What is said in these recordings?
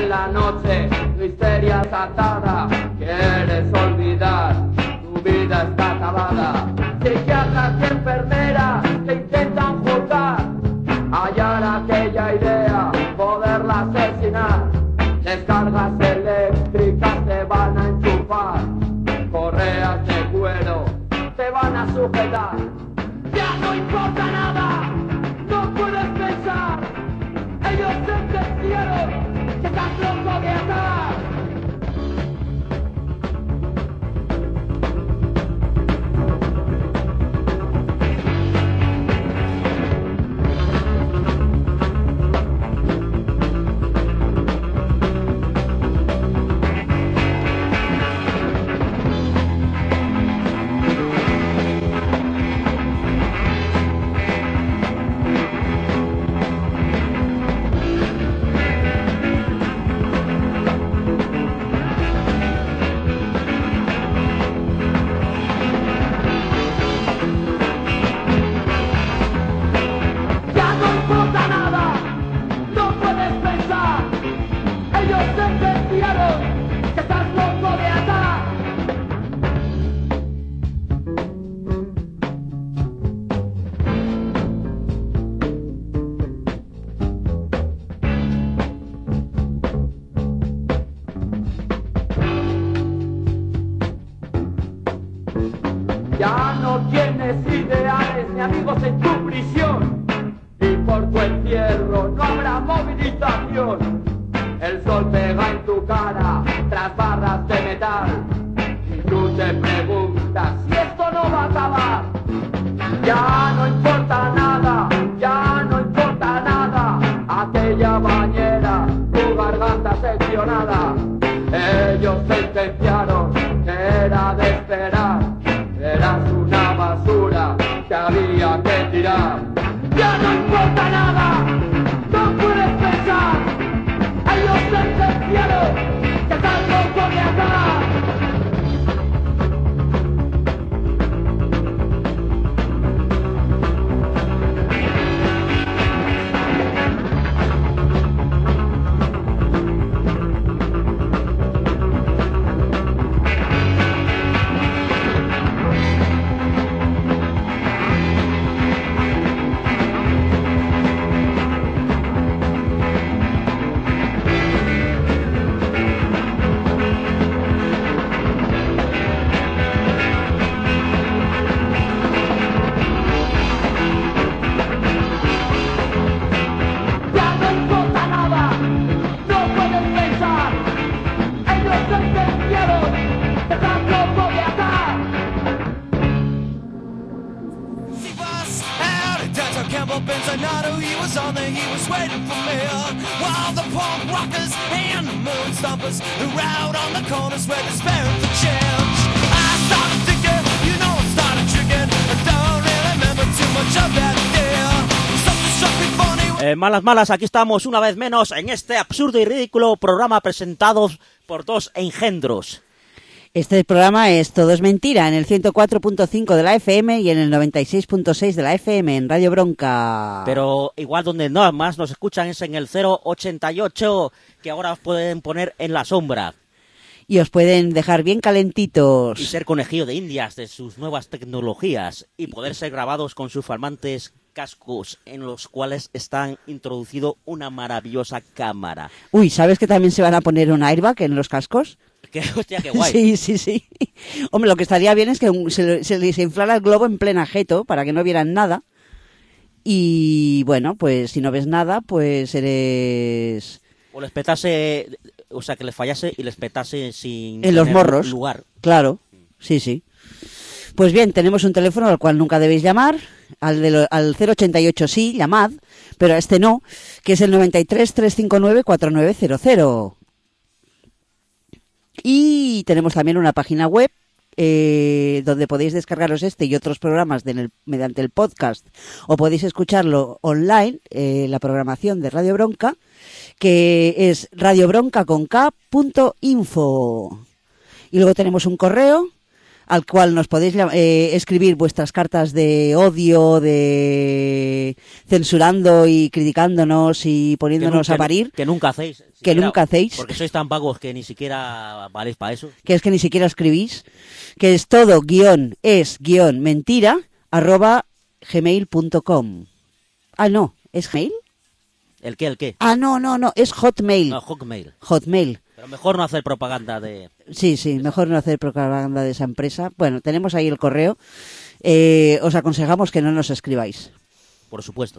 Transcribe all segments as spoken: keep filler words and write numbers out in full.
en la noche, tu histeria es atada, quieres olvidar, tu vida está acabada. Psiquiatras y enfermeras te intentan juzgar, hallar aquella idea, poderla asesinar. Descargas eléctricas te van a enchufar, correas de cuero te van a sujetar. Ya no importa nada, no puedes pensar, ellos sentenciaron que estás loco de atar. Ya no tienes ideales ni amigos en tu prisión, y por tu encierro no habrá movilización. El sol pega en tu cara tras barras de metal, y tú te preguntas si esto no va a acabar. Ya no importa nada, ya no importa nada, aquella bañera, tu garganta seccionada. Ellos sentenciaron que era de esperar, eras una basura que había que tirar. Ya no importa nada, no puedes pensar, ellos sentenciaron que estás loco de atar. Eh, malas, malas, aquí estamos una vez menos en este absurdo y ridículo programa presentado por dos engendros. Este programa es Todo es Mentira, en el ciento cuatro punto cinco de la F M y en el noventa y seis punto seis de la F M, en Radio Bronca. Pero igual donde no más nos escuchan es en el cero ochenta y ocho, que ahora os pueden poner en la sombra. Y os pueden dejar bien calentitos. Y ser conejillo de indias de sus nuevas tecnologías y poder ser grabados con sus flamantes cascos en los cuales están introducido una maravillosa cámara. Uy, ¿sabes que también se van a poner un airbag en los cascos? ¿Qué? Hostia, qué guay. Sí, sí, sí. Hombre, lo que estaría bien es que se, se les inflara el globo en plena jeto para que no vieran nada. Y bueno, pues si no ves nada, pues eres... O les petase, o sea, que les fallase y les petase sin en los morros. Lugar. Claro, sí, sí. Pues bien, tenemos un teléfono al cual nunca debéis llamar, al, de lo, al cero ochenta y ocho sí, llamad, pero a este no, que es el noventa y tres, trescientos cincuenta y nueve, cuarenta y nueve cero cero. Y tenemos también una página web eh, donde podéis descargaros este y otros programas de el, mediante el podcast, o podéis escucharlo online, eh, la programación de Radio Bronca, que es radiobronca con k punto info. Y luego tenemos un correo al cual nos podéis eh, escribir vuestras cartas de odio, de censurando y criticándonos y poniéndonos que, a parir. Que nunca hacéis. Que siquiera, nunca hacéis. Porque sois tan vagos que ni siquiera valéis para eso. Que es que ni siquiera escribís. Que es todo guión es guión mentira arroba gmail punto com. Ah, no, ¿es Gmail? ¿El qué, el qué? Ah, no, no, no, es Hotmail. No, Hotmail. Hotmail. Pero mejor no hacer propaganda de... Sí, sí, mejor no hacer propaganda de esa empresa. Bueno, tenemos ahí el correo. Eh, os aconsejamos que no nos escribáis. Por supuesto.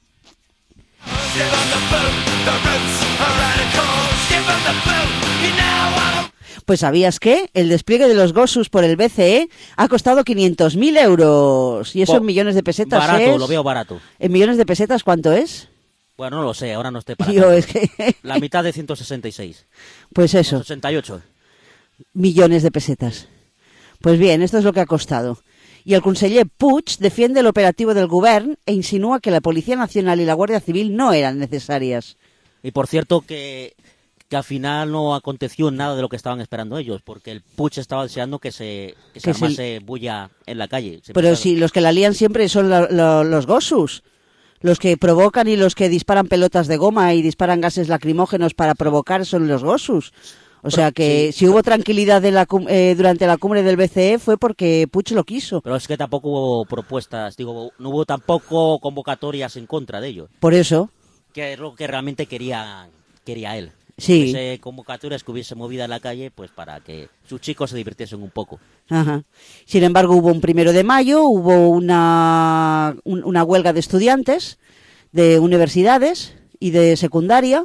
Pues ¿sabías que el despliegue de los Gosus por el B C E ha costado quinientos mil euros? Y eso Bo- en millones de pesetas Barato, es... lo veo barato. ¿En millones de pesetas cuánto es? Bueno, no lo sé, ahora no estoy para Tío, tanto. es que... La mitad de ciento sesenta y seis. Pues eso, sesenta y ocho. millones de pesetas. Pues bien, esto es lo que ha costado. Y el conseller Puig defiende el operativo del govern e insinúa que la Policía Nacional y la Guardia Civil no eran necesarias. Y por cierto que, que al final no aconteció nada de lo que estaban esperando ellos, porque el Puig estaba deseando que se, que se Que se- armase bulla en la calle. Se Pero pensaba- si los que la lían siempre son lo- lo- los Gosus. Los que provocan y los que disparan pelotas de goma y disparan gases lacrimógenos para provocar son los Gosus. O sea que sí. si hubo tranquilidad de la cum- eh, durante la cumbre del B C E fue porque Puig lo quiso. Pero es que tampoco hubo propuestas, digo, no hubo tampoco convocatorias en contra de ello, Por eso, que es lo que realmente quería, quería él. sí. Hubiese convocatorias, que hubiese movida en la calle, pues para que sus chicos se divirtiesen un poco. Ajá. Sin embargo, hubo un primero de mayo, hubo una, un- una huelga de estudiantes de universidades y de secundaria.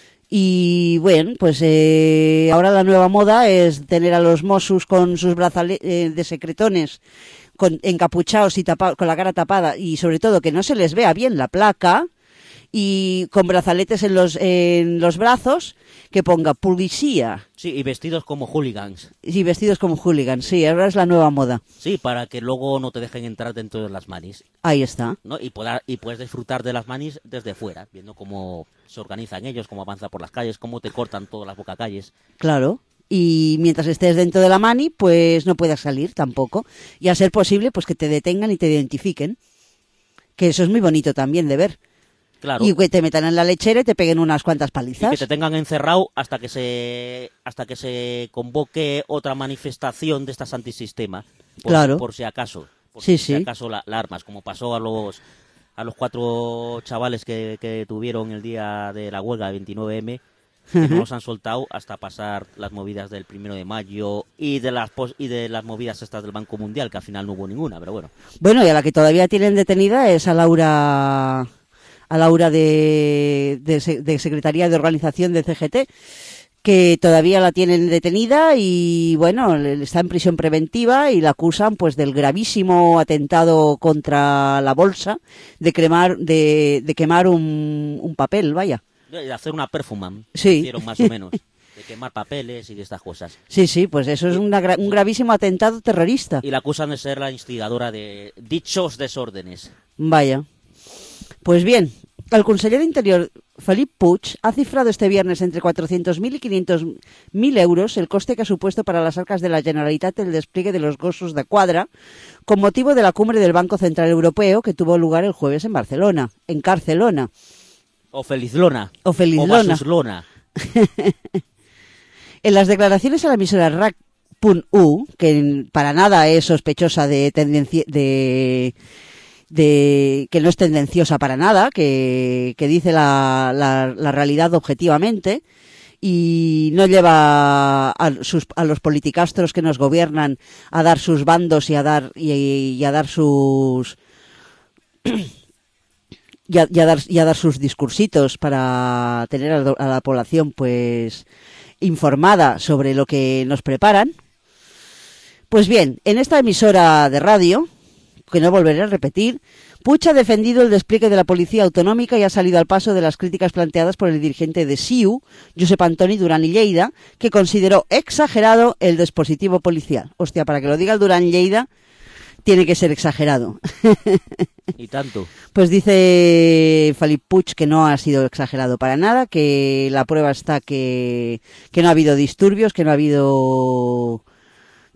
Y bueno, pues eh, ahora la nueva moda es tener a los Mossos con sus brazaletes de secretones, con, encapuchados y tapa, con la cara tapada, y sobre todo que no se les vea bien la placa, y con brazaletes en los, en los brazos que ponga policía, Sí, y vestidos como hooligans. y vestidos como hooligans. Sí, ahora es la nueva moda. Sí, para que luego no te dejen entrar dentro de las manis, Ahí está. ¿no? Y, poder, y puedes disfrutar de las manis desde fuera, viendo cómo se organizan ellos, cómo avanzan por las calles, cómo te cortan todas las bocacalles. Claro. Y mientras estés dentro de la mani, pues no puedas salir tampoco. Y a ser posible, pues que te detengan y te identifiquen. Que eso es muy bonito también de ver. Claro. Y que te metan en la lechera y te peguen unas cuantas Y palizas. que te tengan encerrado hasta que se hasta que se convoque otra manifestación de estas antisistema, por, Claro. por si acaso, por Sí, si sí. acaso la, la armas, como pasó a los a los cuatro chavales que, que tuvieron el día de la huelga, veintinueve eme, que no los han soltado hasta pasar las movidas del primero de mayo y de las pos- y de las movidas estas del Banco Mundial, que al final no hubo ninguna, pero bueno. Bueno, y a la que todavía tienen detenida es a Laura, a Laura de, de, se- de Secretaría de Organización de C G T, que todavía la tienen detenida y, bueno, le- está en prisión preventiva y la acusan, pues, del gravísimo atentado contra la bolsa de cremar, de, de quemar un, un papel, vaya. De hacer una perfuman, Sí. hicieron más o menos, de quemar papeles y de estas cosas. Sí, sí, pues eso es una gra- un gravísimo atentado terrorista. Y la acusan de ser la instigadora de dichos desórdenes. Vaya. Pues bien, el conseller de Interior, Felip Puig, ha cifrado este viernes entre cuatrocientos mil y quinientos mil euros el coste que ha supuesto para las arcas de la Generalitat el despliegue de los Gossos de Cuadra con motivo de la cumbre del Banco Central Europeo que tuvo lugar el jueves en Barcelona, en Carcelona. O Felizlona. O Felizlona. O Basuslona. En las declaraciones a la emisora R A C punto U, que para nada es sospechosa de tendencia de, de que no es tendenciosa para nada, que, que dice la, la, la realidad objetivamente y no lleva a, sus, a los politicastros que nos gobiernan a dar sus bandos y a dar y, y a dar sus y a, y a dar y a dar sus discursitos para tener a, a la población pues informada sobre lo que nos preparan. Pues bien, en esta emisora de radio, que no volveré a repetir, Puig ha defendido el despliegue de la policía autonómica y ha salido al paso de las críticas planteadas por el dirigente de S I U, Josep Antoni Duran i Lleida, que consideró exagerado el dispositivo policial. Hostia, para que lo diga el Duran i Lleida, tiene que ser exagerado. Y tanto. Pues dice Felip Puig que no ha sido exagerado para nada, que la prueba está que, que no ha habido disturbios, que no ha habido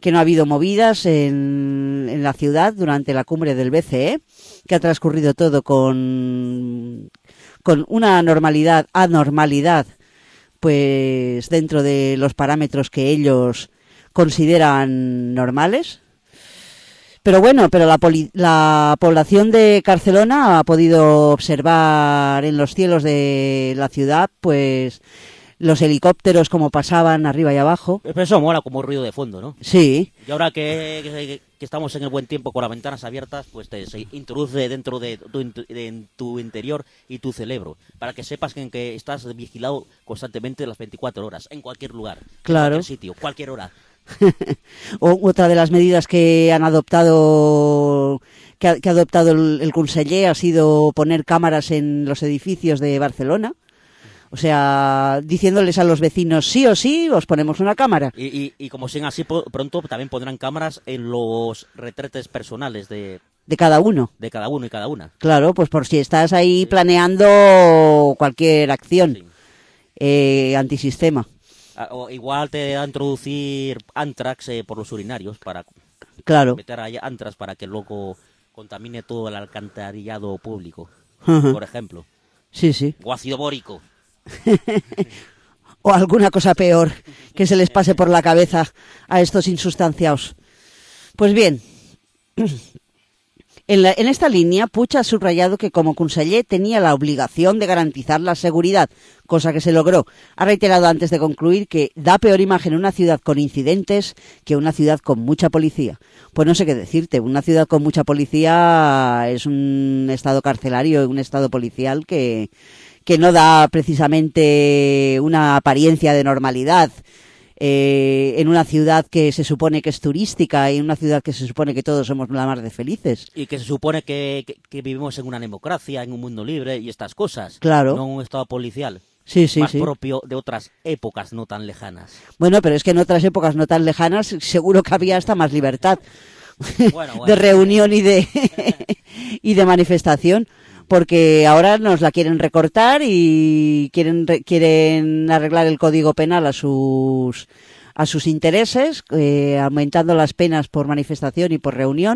que no ha habido movidas en, en la ciudad durante la cumbre del B C E, que ha transcurrido todo con, con una normalidad, anormalidad, pues dentro de los parámetros que ellos consideran normales. Pero bueno, pero la, poli- la población de Barcelona ha podido observar en los cielos de la ciudad, pues, los helicópteros como pasaban arriba y abajo. Pero eso mola como ruido de fondo, ¿no? Sí. Y ahora que, que, que estamos en el buen tiempo con las ventanas abiertas, pues te se introduce dentro de tu, de, en tu interior y tu cerebro, para que sepas que, que estás vigilado constantemente las veinticuatro horas, en cualquier lugar, claro. En cualquier sitio, cualquier hora. O otra de las medidas que han adoptado que ha, que ha adoptado el, el conseller ha sido poner cámaras en los edificios de Barcelona, o sea, diciéndoles a los vecinos sí o sí os ponemos una cámara. Y, y, y como sean así, pronto también pondrán cámaras en los retretes personales de de cada uno de cada uno y cada una. Claro, pues por si estás ahí planeando cualquier acción sí. eh, antisistema. O igual te da a introducir antrax eh, por los urinarios para claro. meter ahí antrax para que luego contamine todo el alcantarillado público, uh-huh. por ejemplo. Sí, sí. O ácido bórico. O alguna cosa peor que se les pase por la cabeza a estos insustanciados. Pues bien, en, la, en esta línea, Puig ha subrayado que como conseller tenía la obligación de garantizar la seguridad, cosa que se logró. Ha reiterado antes de concluir que da peor imagen una ciudad con incidentes que una ciudad con mucha policía. Pues no sé qué decirte, una ciudad con mucha policía es un estado carcelario, un estado policial que, que no da precisamente una apariencia de normalidad. Eh, en una ciudad que se supone que es turística y en una ciudad que se supone que todos somos la mar de felices. Y que se supone que, que, que vivimos en una democracia, en un mundo libre y estas cosas. Claro. No en un estado policial. Sí, sí, más sí. propio de otras épocas no tan lejanas. Bueno, pero es que en otras épocas no tan lejanas seguro que había hasta más libertad bueno, bueno. de reunión y de, y de manifestación. Porque ahora nos la quieren recortar y quieren quieren arreglar el Código Penal a sus a sus intereses, eh, aumentando las penas por manifestación y por reunión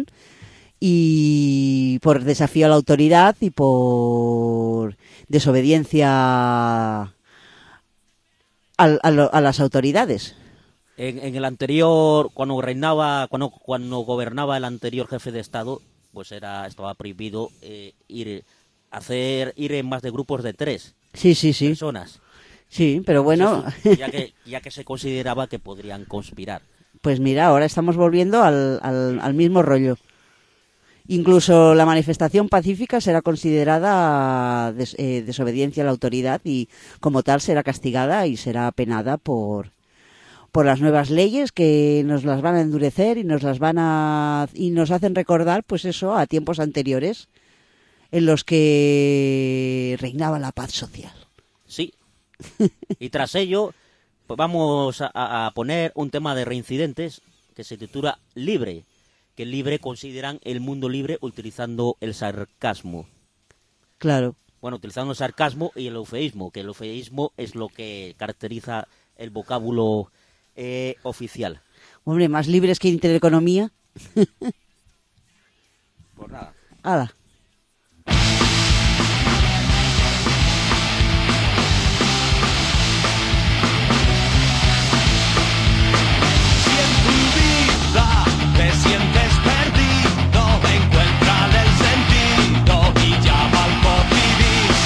y por desafío a la autoridad y por desobediencia a, a, lo, a las autoridades. En, en el anterior, cuando reinaba, cuando cuando gobernaba el anterior jefe de Estado, pues era estaba prohibido eh, ir hacer ir en más de grupos de tres sí, sí, sí. personas. Sí, pero bueno... ya que ya que se consideraba que podrían conspirar. Pues mira, ahora estamos volviendo al, al, al mismo rollo. Incluso la manifestación pacífica será considerada des, eh, desobediencia a la autoridad y como tal será castigada y será penada por, por las nuevas leyes que nos las van a endurecer y nos las van a... y nos hacen recordar, pues eso, a tiempos anteriores en los que reinaba la paz social. Sí. Y tras ello, pues vamos a, a poner un tema de reincidentes que se titula Libre, que libre consideran el mundo libre utilizando el sarcasmo. Claro. Bueno, utilizando el sarcasmo y el eufeísmo, que el eufeísmo es lo que caracteriza el vocábulo eh, oficial. Hombre, más libres que Intereconomía. Pues nada. Hala. Te sientes perdido, encuentran el sentido y llama al Cotivis.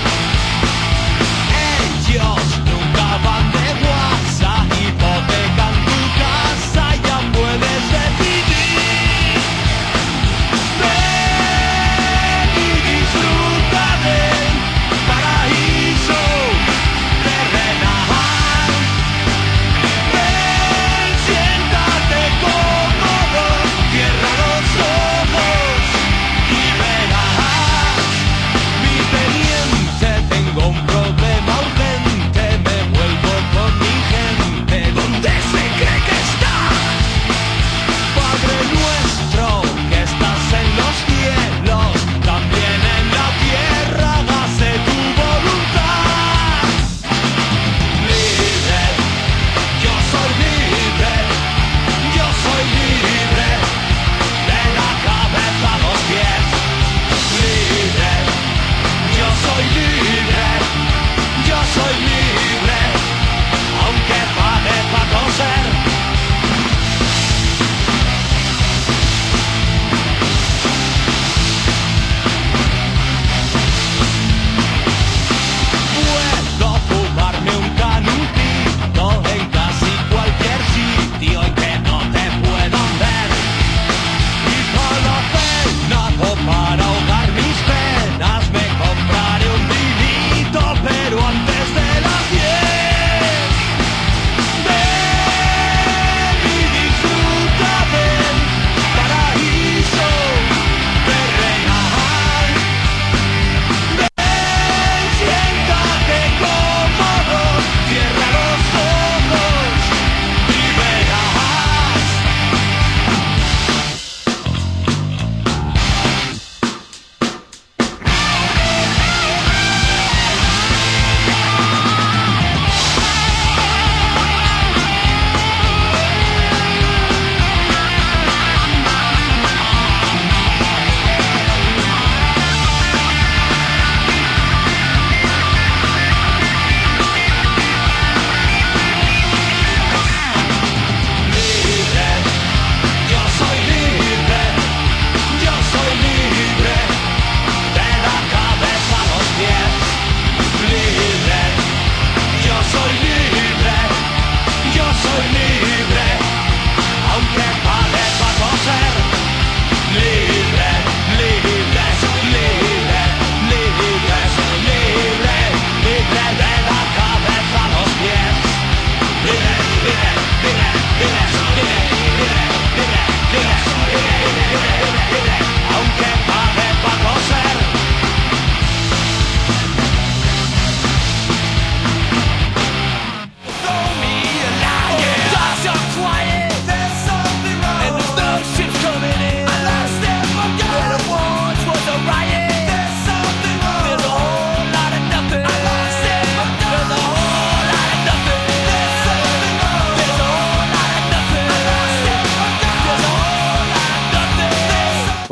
Ellos nunca van de guasa, hipotecan tu casa y ya puedes decidir. Ven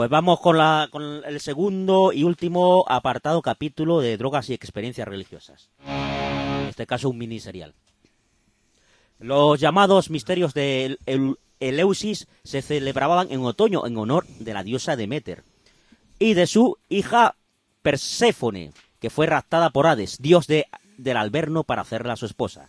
Pues vamos con, la, con el segundo y último apartado capítulo de drogas y experiencias religiosas. En este caso un mini serial. Los llamados misterios de Eleusis se celebraban en otoño en honor de la diosa Deméter y de su hija Perséfone, que fue raptada por Hades, dios de, del Averno, para hacerla su esposa.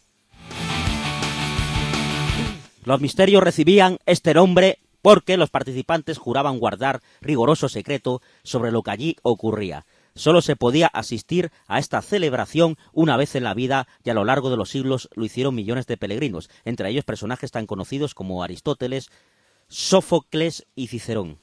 Los misterios recibían este nombre porque los participantes juraban guardar riguroso secreto sobre lo que allí ocurría. Solo se podía asistir a esta celebración una vez en la vida y a lo largo de los siglos lo hicieron millones de peregrinos, entre ellos personajes tan conocidos como Aristóteles, Sófocles y Cicerón.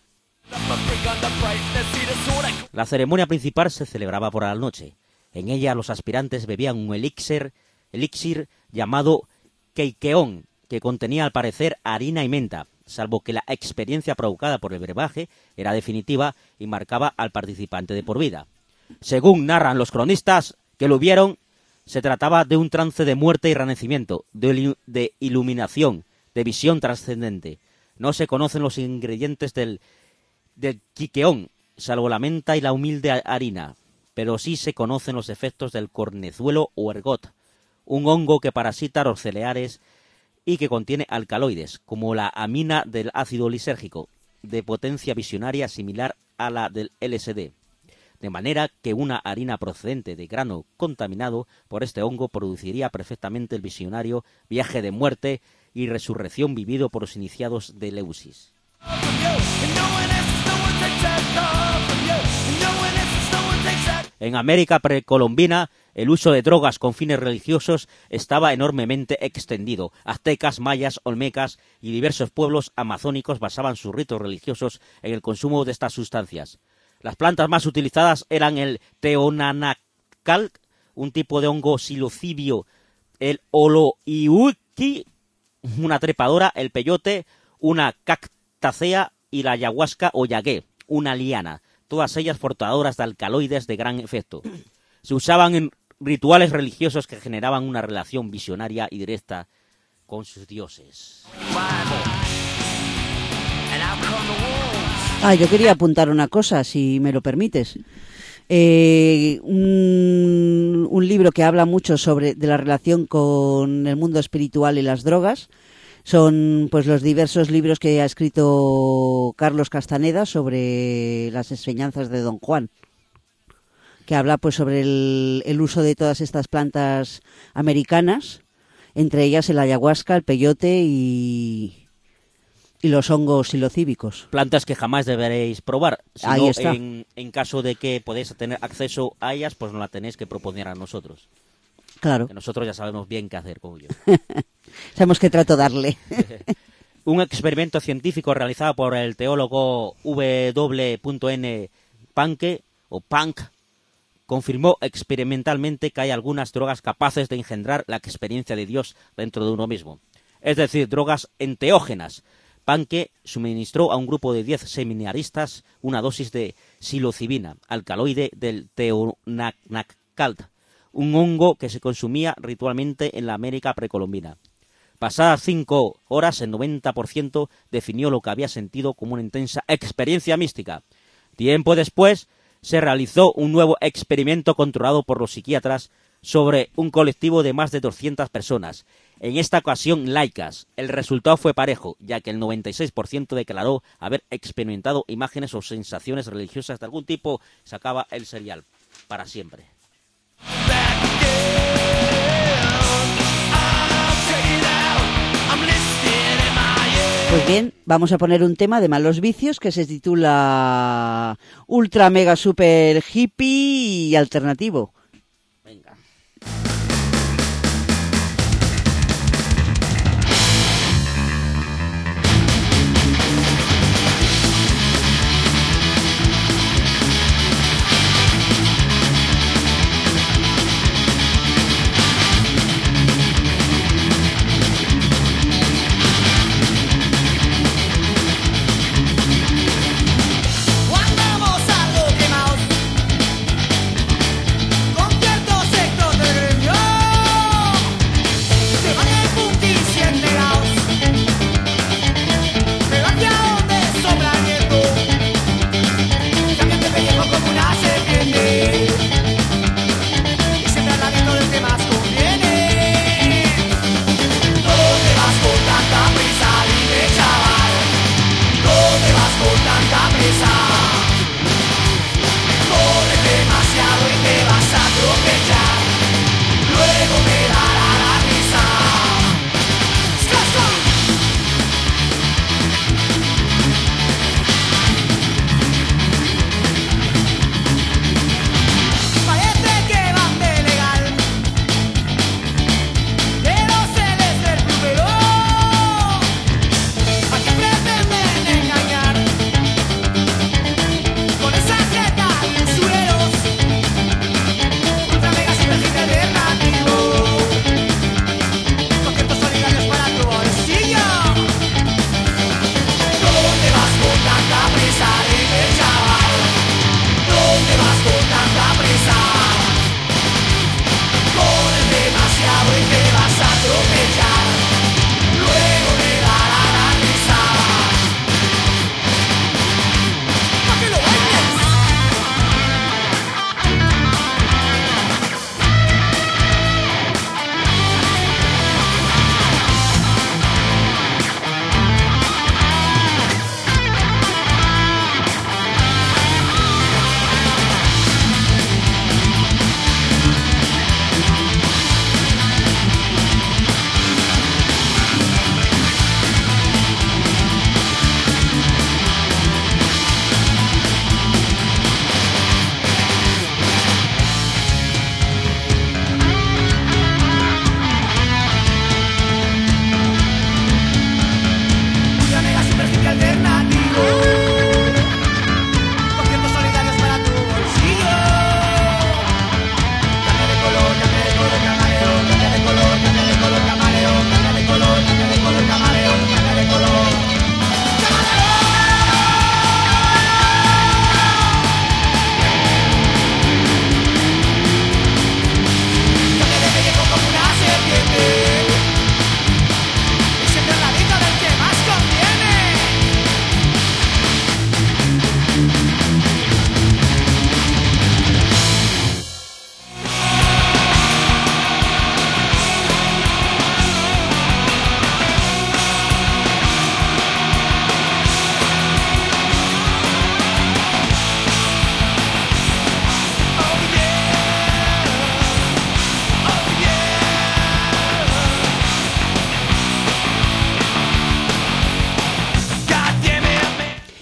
La ceremonia principal se celebraba por la noche. En ella los aspirantes bebían un elixir, elixir llamado Keikeón, que contenía al parecer harina y menta, salvo que la experiencia provocada por el brebaje era definitiva y marcaba al participante de por vida. Según narran los cronistas que lo vieron, se trataba de un trance de muerte y renacimiento, de, de iluminación, de visión trascendente. No se conocen los ingredientes del, del quiqueón, salvo la menta y la humilde harina, pero sí se conocen los efectos del cornezuelo o ergot, un hongo que parasita los cereales y que contiene alcaloides, como la amina del ácido lisérgico, de potencia visionaria similar a la del L S D. De manera que una harina procedente de grano contaminado por este hongo produciría perfectamente el visionario viaje de muerte y resurrección vivido por los iniciados de Eleusis. En América precolombina, el uso de drogas con fines religiosos estaba enormemente extendido. Aztecas, mayas, olmecas y diversos pueblos amazónicos basaban sus ritos religiosos en el consumo de estas sustancias. Las plantas más utilizadas eran el teonanacal, un tipo de hongo psilocibio, el oloiuki, una trepadora, el peyote, una cactácea y la ayahuasca o yagué, una liana, todas ellas portadoras de alcaloides de gran efecto. Se usaban en rituales religiosos que generaban una relación visionaria y directa con sus dioses. Ah, yo quería apuntar una cosa, si me lo permites. Eh, un, un libro que habla mucho sobre de la relación con el mundo espiritual y las drogas. Son pues los diversos libros que ha escrito Carlos Castaneda sobre las enseñanzas de Don Juan, que habla pues sobre el, el uso de todas estas plantas americanas, entre ellas el ayahuasca, el peyote y, y los hongos psilocíbicos. Plantas que jamás deberéis probar. Si Ahí no, está. En, en caso de que podéis tener acceso a ellas, pues nos la tenéis que proponer a nosotros. Claro. Que nosotros ya sabemos bien qué hacer con ello. Sabemos qué trato darle. Un experimento científico realizado por el teólogo W N Panke, o Punk, confirmó experimentalmente que hay algunas drogas capaces de engendrar la experiencia de Dios dentro de uno mismo. Es decir, drogas enteógenas. Panke suministró a un grupo de diez seminaristas una dosis de psilocibina, alcaloide del teonacalt, un hongo que se consumía ritualmente en la América precolombina. Pasadas cinco horas, el noventa por ciento definió lo que había sentido como una intensa experiencia mística. Tiempo después, se realizó un nuevo experimento controlado por los psiquiatras sobre un colectivo de más de doscientas personas, en esta ocasión laicas. El resultado fue parejo, ya que el noventa y seis por ciento declaró haber experimentado imágenes o sensaciones religiosas de algún tipo. Se acaba el serial para siempre. Pues bien, vamos a poner un tema de Malos Vicios que se titula Ultra Mega Super Hippie y Alternativo. Venga. Andamos algo quemados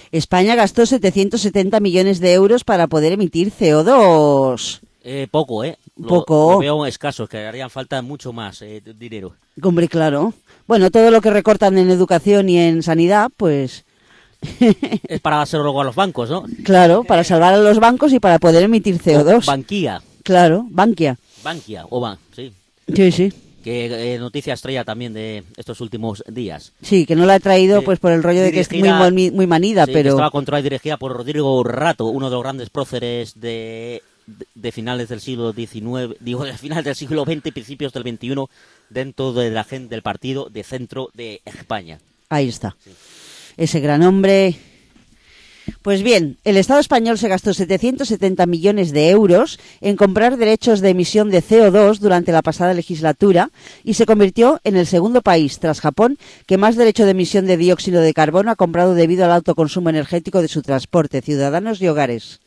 España gastó setecientos setenta millones de euros para poder emitir C O dos. Eh, poco, ¿eh? Lo, Poco. Lo veo escasos, que harían falta mucho más eh, dinero. Hombre, claro. Bueno, todo lo que recortan en educación y en sanidad, pues... Es para hacerlo luego a los bancos, ¿no? Claro, para salvar a los bancos y para poder emitir C O dos. Banquía. Claro, Bankia. Bankia, o Ban, sí. Sí, sí. Que eh, noticia estrella también de estos últimos días. Sí, que no la he traído Sí. pues por el rollo de que es muy, Dirigida- muy, muy manida, Sí, que pero... estaba controlada y dirigida por Rodrigo Rato, uno de los grandes próceres de, de, de finales del siglo diecinueve, digo, de finales del siglo veinte y principios del veintiuno, dentro de la gente del partido de centro de España. Ahí está. Ese gran hombre. Pues bien, el Estado español se gastó setecientos setenta millones de euros en comprar derechos de emisión de C O dos durante la pasada legislatura y se convirtió en el segundo país, tras Japón, que más derecho de emisión de dióxido de carbono ha comprado debido al alto consumo energético de su transporte, ciudadanos y hogares.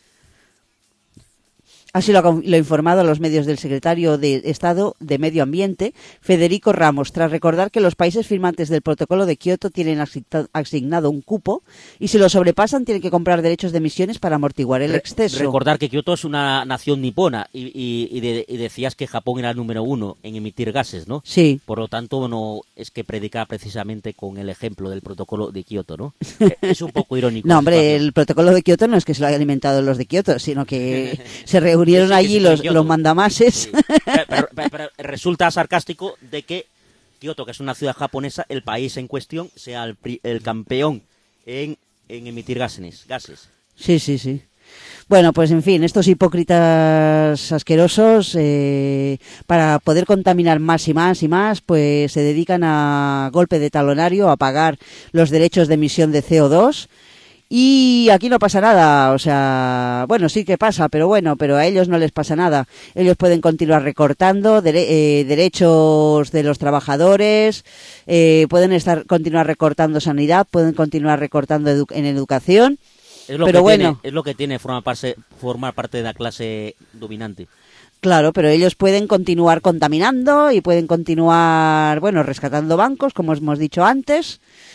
Así lo ha, lo ha informado a los medios del secretario de Estado de Medio Ambiente, Federico Ramos, tras recordar que los países firmantes del protocolo de Kioto tienen asignado un cupo y si lo sobrepasan tienen que comprar derechos de emisiones para amortiguar el exceso. Recordar que Kioto es una nación nipona y, y, y, de, y decías que Japón era el número uno en emitir gases, ¿no? Sí. Por lo tanto, no es que predica precisamente con el ejemplo del protocolo de Kioto, ¿no? Es un poco irónico. No, hombre, el protocolo de Kioto no es que se lo hayan inventado los de Kioto, sino que se reunieron Sí, que allí se los, Kioto. los mandamases. Sí. Pero, pero- pero- pero resulta sarcástico de que Kioto, que es una ciudad japonesa, el país en cuestión sea el, pri- el campeón en, en emitir gases, gases. Sí, sí, sí. Bueno, pues en fin, estos hipócritas asquerosos, eh, para poder contaminar más y más y más, pues se dedican a golpe de talonario a pagar los derechos de emisión de C O dos. Y aquí no pasa nada, o sea, bueno, sí que pasa, pero bueno, pero a ellos no les pasa nada. Ellos pueden continuar recortando dere- eh, derechos de los trabajadores, eh, pueden estar continuar recortando sanidad, pueden continuar recortando edu- en educación. Es lo Pero que bueno. tiene, es lo que tiene formar parte, formar parte de la clase dominante. Claro, pero ellos pueden continuar contaminando y pueden continuar, bueno, rescatando bancos, como hemos dicho antes.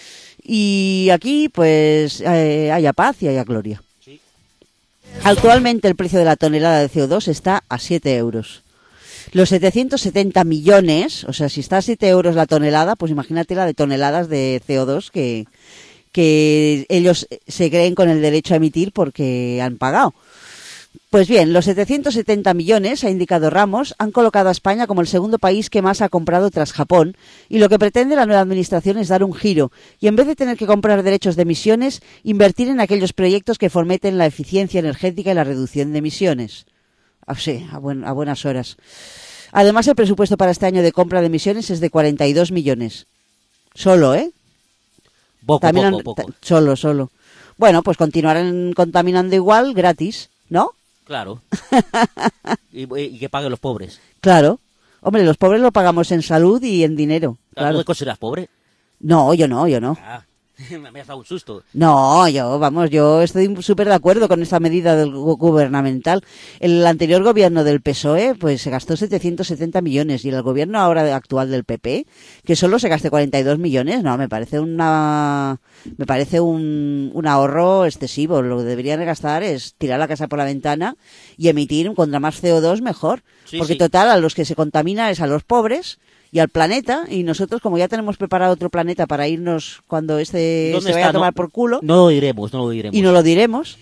Y aquí, pues, eh, haya paz y haya gloria. Sí. Actualmente el precio de la tonelada de C O dos está a siete euros. Los setecientos setenta millones, o sea, si está a siete euros la tonelada, pues imagínate la de toneladas de C O dos que, que ellos se creen con el derecho a emitir porque han pagado. Pues bien, los setecientos setenta millones, ha indicado Ramos, han colocado a España como el segundo país que más ha comprado tras Japón, y lo que pretende la nueva administración es dar un giro, y en vez de tener que comprar derechos de emisiones, invertir en aquellos proyectos que fomenten la eficiencia energética y la reducción de emisiones. Ah, sí, a, buen, a buenas horas. Además, el presupuesto para este año de compra de emisiones es de cuarenta y dos millones. Solo, ¿eh? Poco, También poco, han- poco. ta- Solo, solo. Bueno, pues continuarán contaminando igual, gratis, ¿no? Claro. y, y que paguen los pobres. Claro. Hombre, los pobres lo pagamos en salud y en dinero. ¿Tú Claro. te consideras pobre? No, yo no, yo no. Ah, me has dado un susto. No, yo, vamos, yo estoy súper de acuerdo con esta medida del gu- gubernamental. El anterior gobierno del P S O E, pues se gastó setecientos setenta millones y el gobierno ahora actual del P P, que solo se gaste cuarenta y dos millones, no, me parece una, me parece un, un ahorro excesivo. Lo que deberían gastar es tirar la casa por la ventana y emitir contra más C O dos mejor. Sí, Porque sí. total, a los que se contamina es a los pobres y al planeta, y nosotros como ya tenemos preparado otro planeta para irnos cuando este ¿Dónde se vaya está? a tomar No- por culo, No lo diremos, no lo diremos. y no lo diremos.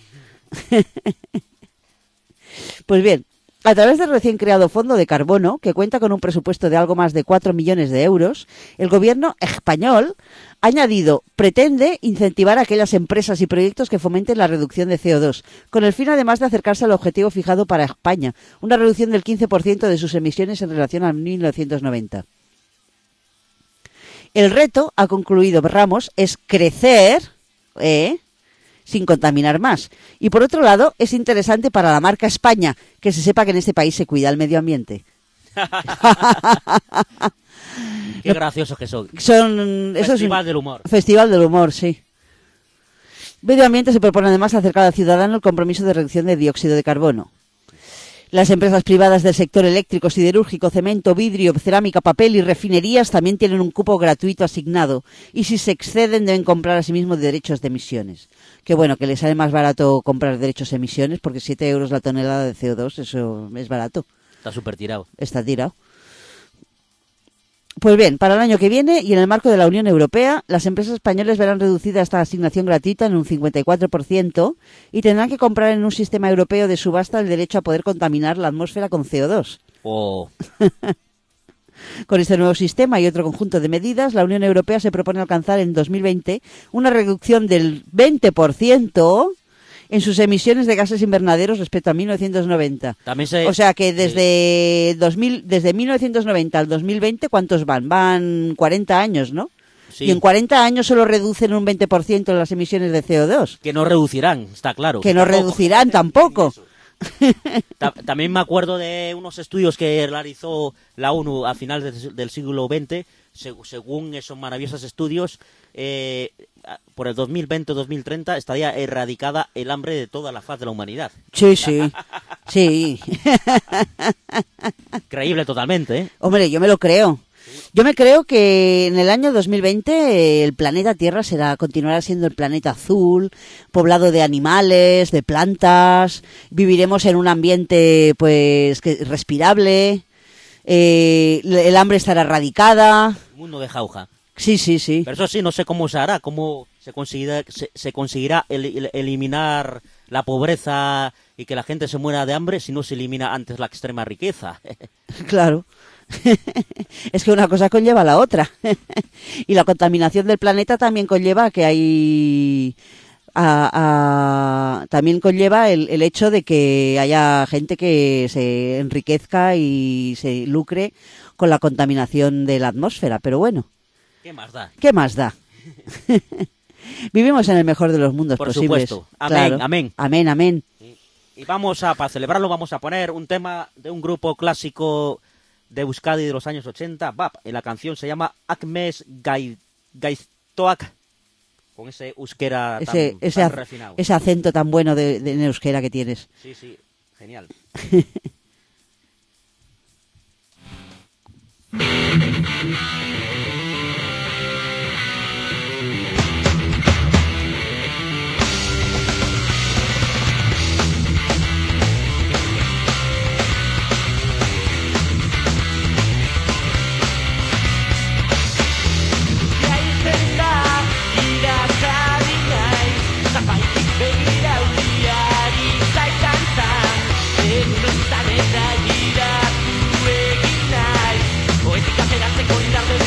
Pues bien, a través del recién creado Fondo de Carbono, que cuenta con un presupuesto de algo más de cuatro millones de euros, el gobierno español ha añadido, pretende incentivar a aquellas empresas y proyectos que fomenten la reducción de C O dos, con el fin además de acercarse al objetivo fijado para España, una reducción del quince por ciento de sus emisiones en relación a mil novecientos noventa. El reto, ha concluido Ramos, es crecer, ¿eh?, sin contaminar más. Y por otro lado, es interesante para la marca España que se sepa que en este país se cuida el medio ambiente. Qué graciosos que son. Son, eso es un Festival del humor. Festival del humor, sí. Medio Ambiente se propone además acercar al ciudadano el compromiso de reducción de dióxido de carbono. Las empresas privadas del sector eléctrico, siderúrgico, cemento, vidrio, cerámica, papel y refinerías también tienen un cupo gratuito asignado y si se exceden deben comprar asimismo derechos de emisiones. Que bueno, que les sale más barato comprar derechos de emisiones porque siete euros la tonelada de C O dos, eso es barato. Está súper tirado. Está tirado. Pues bien, para el año que viene y en el marco de la Unión Europea, las empresas españolas verán reducida esta asignación gratuita en un cincuenta y cuatro por ciento y tendrán que comprar en un sistema europeo de subasta el derecho a poder contaminar la atmósfera con C O dos. Oh. Con este nuevo sistema y otro conjunto de medidas, la Unión Europea se propone alcanzar en dos mil veinte una reducción del veinte por ciento en sus emisiones de gases invernaderos respecto a mil novecientos noventa. También se... O sea que desde dos mil, desde mil novecientos noventa al dos mil veinte, ¿cuántos van? Van cuarenta años, ¿no? Sí. Y en cuarenta años solo reducen un veinte por ciento las emisiones de C O dos. Que no reducirán, está claro. Que no Tampoco. reducirán tampoco. Ta- También me acuerdo de unos estudios que realizó la ONU a finales de- del siglo veinte. Se- según esos maravillosos estudios, eh, por el dos mil veinte o dos mil treinta estaría erradicada el hambre de toda la faz de la humanidad. Sí, sí. Sí. Creíble totalmente, ¿eh? Hombre, yo me lo creo. Yo me creo que en el año dos mil veinte eh, el planeta Tierra será continuará siendo el planeta azul, poblado de animales, de plantas. Viviremos en un ambiente pues que respirable. Eh, el hambre estará erradicada. Un mundo de jauja. Sí, sí, sí. Pero eso sí, no sé cómo se hará, cómo se conseguirá, se, se conseguirá el- el- eliminar la pobreza y que la gente se muera de hambre si no se elimina antes la extrema riqueza. Claro. Es que una cosa conlleva a la otra. Y la contaminación del planeta también conlleva que hay... A, a- también conlleva el, el hecho de que haya gente que se enriquezca y se lucre con la contaminación de la atmósfera. Pero bueno, ¿Qué más da? ¿qué más da? Vivimos en el mejor de los mundos Por posibles. supuesto. Amén, Claro. amén. Amén, amén. Y vamos a, para celebrarlo, vamos a poner un tema de un grupo clásico de Euskadi de los años ochenta, B A P. La canción se llama Akmes Gai- Gaiztoak, con ese euskera tan, Ese, ese, tan ac- refinado. ese acento tan bueno de, de en euskera que tienes. Sí, sí, genial. Poetika zeratzeko indarde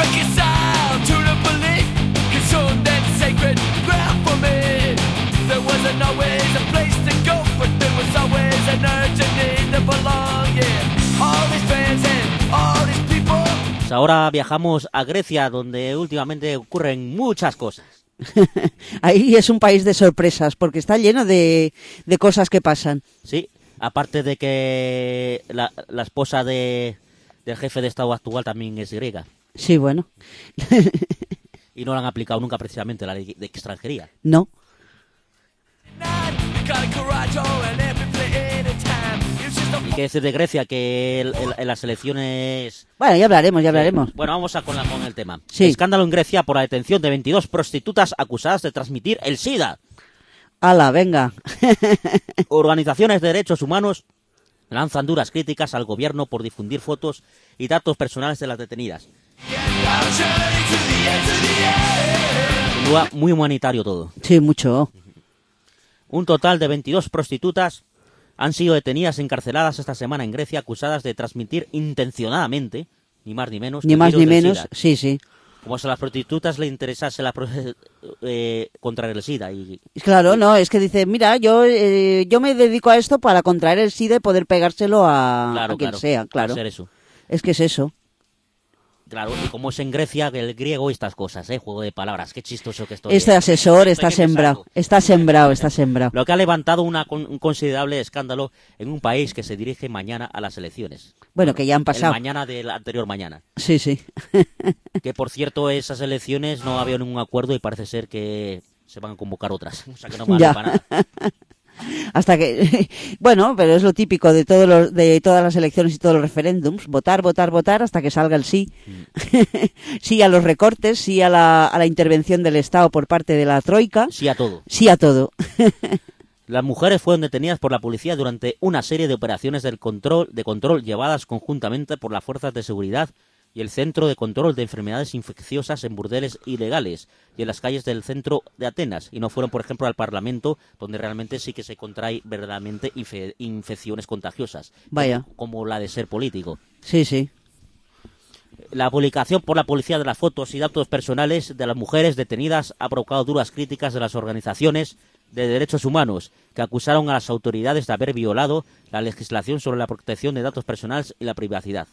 reconciled to the belief, consumed and sacred ground for me. There wasn't always a place to go, but there was always an urgent need to belong. Yeah, all these fans and all these people. Pues ahora viajamos a Grecia, donde últimamente ocurren muchas cosas. Ahí es un país de sorpresas, porque está lleno de, de cosas que pasan. Sí, aparte de que la, la esposa de, del jefe de Estado actual también es griega. Sí, bueno. Y no la han aplicado nunca precisamente la ley de extranjería. No. Y qué decir de Grecia, que el, el, en las elecciones... Bueno, ya hablaremos, ya hablaremos. Bueno, vamos a con, la, con el tema. Sí. Escándalo en Grecia por la detención de veintidós prostitutas acusadas de transmitir el SIDA. ¡Hala, venga! Organizaciones de derechos humanos lanzan duras críticas al gobierno por difundir fotos y datos personales de las detenidas. Sin duda, muy humanitario todo. Sí, mucho. Un total de veintidós prostitutas han sido detenidas y encarceladas esta semana en Grecia, acusadas de transmitir intencionadamente, ni más ni menos, Ni el más virus ni del menos, SIDA. sí, sí. Como si a las prostitutas le interesase la pro- eh, contraer el SIDA. Y, Claro, no, es que dice, mira, yo eh, yo me dedico a esto para contraer el SIDA y poder pegárselo a, claro, a quien claro, sea, claro. hacer eso. Es que es eso. Claro, y como es en Grecia, el griego y estas cosas, ¿eh? Juego de palabras, qué chistoso que estoy. Este asesor está Estoy que me sembrado, salgo. está sembrado, está sembrado. Lo que ha levantado una, con- un considerable escándalo en un país que se dirige mañana a las elecciones. Bueno, que ya han El pasado. mañana del anterior mañana. Sí, sí. Que por cierto, esas elecciones no había ningún acuerdo y parece ser que se van a convocar otras. O sea que no vale Ya. para nada. Hasta que, bueno, pero es lo típico de todos los, de todas las elecciones y todos los referéndums, votar, votar, votar hasta que salga el sí. Sí a los recortes, sí a la, a la intervención del Estado por parte de la Troika, Sí a todo. sí a todo. Las mujeres fueron detenidas por la policía durante una serie de operaciones del control, de control llevadas conjuntamente por las fuerzas de seguridad y el Centro de Control de Enfermedades Infecciosas en burdeles ilegales y en las calles del centro de Atenas. Y no fueron, por ejemplo, al Parlamento, donde realmente sí que se contrae verdaderamente infe- infecciones contagiosas. Vaya. Como, como la de ser político. Sí, sí. La publicación por la policía de las fotos y datos personales de las mujeres detenidas ha provocado duras críticas de las organizaciones de derechos humanos, que acusaron a las autoridades de haber violado la legislación sobre la protección de datos personales y la privacidad.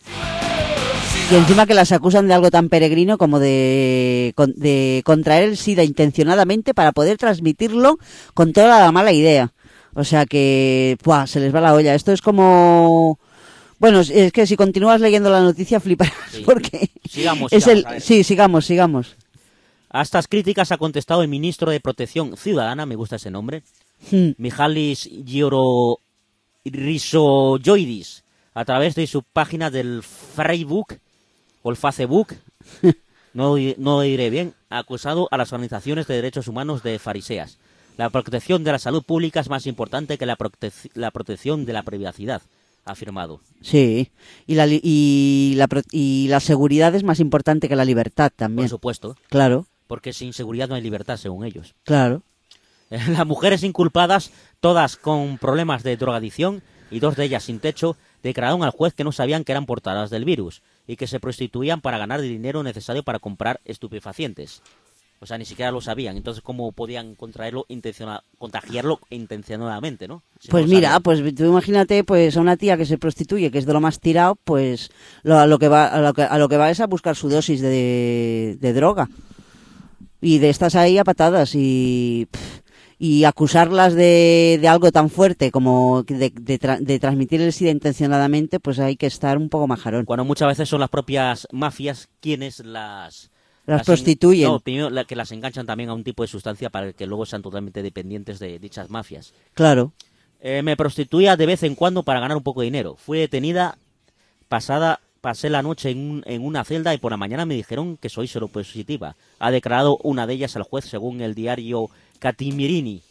Y encima que las acusan de algo tan peregrino como de, con- de contraer el SIDA intencionadamente para poder transmitirlo con toda la mala idea. O sea que, ¡buah!, se les va la olla. Esto es como... Bueno, es que si continúas leyendo la noticia fliparás, Sí. porque... Sigamos, es sigamos, el... a ver. Sí, sigamos, sigamos. A estas críticas ha contestado el ministro de Protección Ciudadana, me gusta ese nombre, Hmm. Mihalis Giorgioidis, a través de su página del Facebook o el Facebook, no, di- no diré bien, ha acusado a las organizaciones de derechos humanos de fariseas. La protección de la salud pública es más importante que la, protec- la protección de la privacidad, ha afirmado. Sí, y la, li- y, la, pro- y la seguridad es más importante que la libertad Por también. supuesto, Claro, porque sin seguridad no hay libertad, según ellos. claro. Las mujeres inculpadas, todas con problemas de drogadicción y dos de ellas sin techo, declararon al juez que no sabían que eran portadoras del virus y que se prostituían para ganar el dinero necesario para comprar estupefacientes. O sea, ni siquiera lo sabían. Entonces, ¿cómo podían contraerlo, intenciona- contagiarlo intencionadamente, no? Si no Pues lo mira, sabían. pues tú imagínate pues a una tía que se prostituye, que es de lo más tirado, pues lo, a lo que va a lo que, a lo que va es a buscar su dosis de, de droga. Y de estas ahí a patadas y pff, y acusarlas de, de algo tan fuerte como de, de, tra- de transmitir el SIDA intencionadamente, pues hay que estar un poco majarón. Cuando muchas veces son las propias mafias quienes las... Las en- prostituyen. No, primero la- que las enganchan también a un tipo de sustancia para que luego sean totalmente dependientes de dichas mafias. Claro. Eh, me prostituía de vez en cuando para ganar un poco de dinero. Fui detenida, pasada, pasé la noche en, un- en una celda y por la mañana me dijeron que soy seropositiva. Ha declarado una de ellas al juez según el diario Katimirini.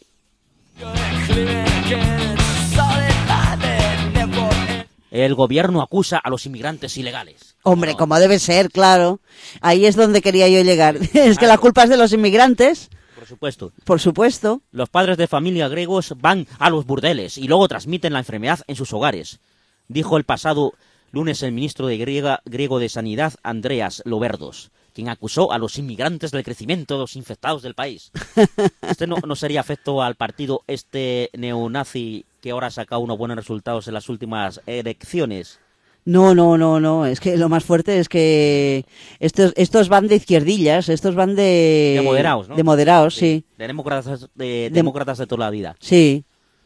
El gobierno acusa a los inmigrantes ilegales. Hombre, No, como debe ser, claro. Ahí es donde quería yo llegar. Es que la culpa es de los inmigrantes, por supuesto. por supuesto. Los padres de familia griegos van a los burdeles y luego transmiten la enfermedad en sus hogares, dijo el pasado lunes el ministro de griega, griego de Sanidad, Andreas Loverdos, quien acusó a los inmigrantes del crecimiento de los infectados del país. ¿Este no, no sería afecto al partido este neonazi que ahora ha sacado unos buenos resultados en las últimas elecciones? No, no, no, no. Es que lo más fuerte es que estos estos van de izquierdillas, estos van de... De moderados, ¿no? De moderados, sí. sí. De demócratas de, De- demócratas de toda la vida. Sí.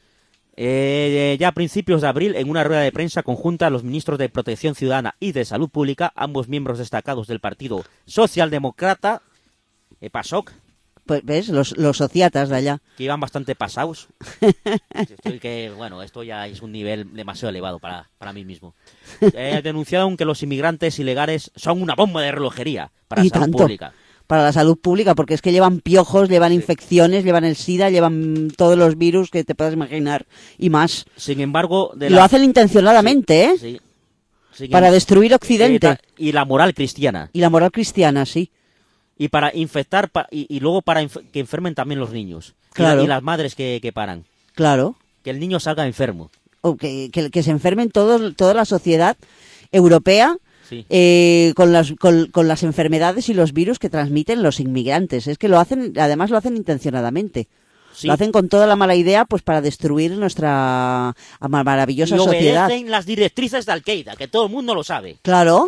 Eh, ya a principios de abril, en una rueda de prensa conjunta, los ministros de Protección Ciudadana y de Salud Pública, ambos miembros destacados del Partido Socialdemócrata, eh, PASOK, Pues ves, los, los sociatas de allá. que iban bastante pasados. Estoy que, bueno, esto ya es un nivel demasiado elevado para, para mí mismo. Eh, denunciaron que los inmigrantes ilegales son una bomba de relojería para la Y salud tanto. pública. Para la salud pública, porque es que llevan piojos, llevan infecciones, llevan el SIDA, llevan todos los virus que te puedas imaginar y más. Sin embargo, de Y lo la- hacen intencionadamente, ¿eh? Sí. Sin Para em- destruir eh, Occidente. ta- y la moral cristiana. Y la moral cristiana, sí. Y para infectar, pa- y, y luego para inf- que enfermen también los niños. Y la- Claro. Y, las madres que, que paran. Claro. Que el niño salga enfermo. O que, que, que se enfermen todos, toda la sociedad europea Sí. eh, con, las, con, con las enfermedades y los virus que transmiten los inmigrantes. Es que lo hacen, además lo hacen intencionadamente. Sí. Lo hacen con toda la mala idea, pues para destruir nuestra ma- maravillosa y sociedad. obedecen las directrices de Al-Qaeda, que todo el mundo lo sabe. Claro.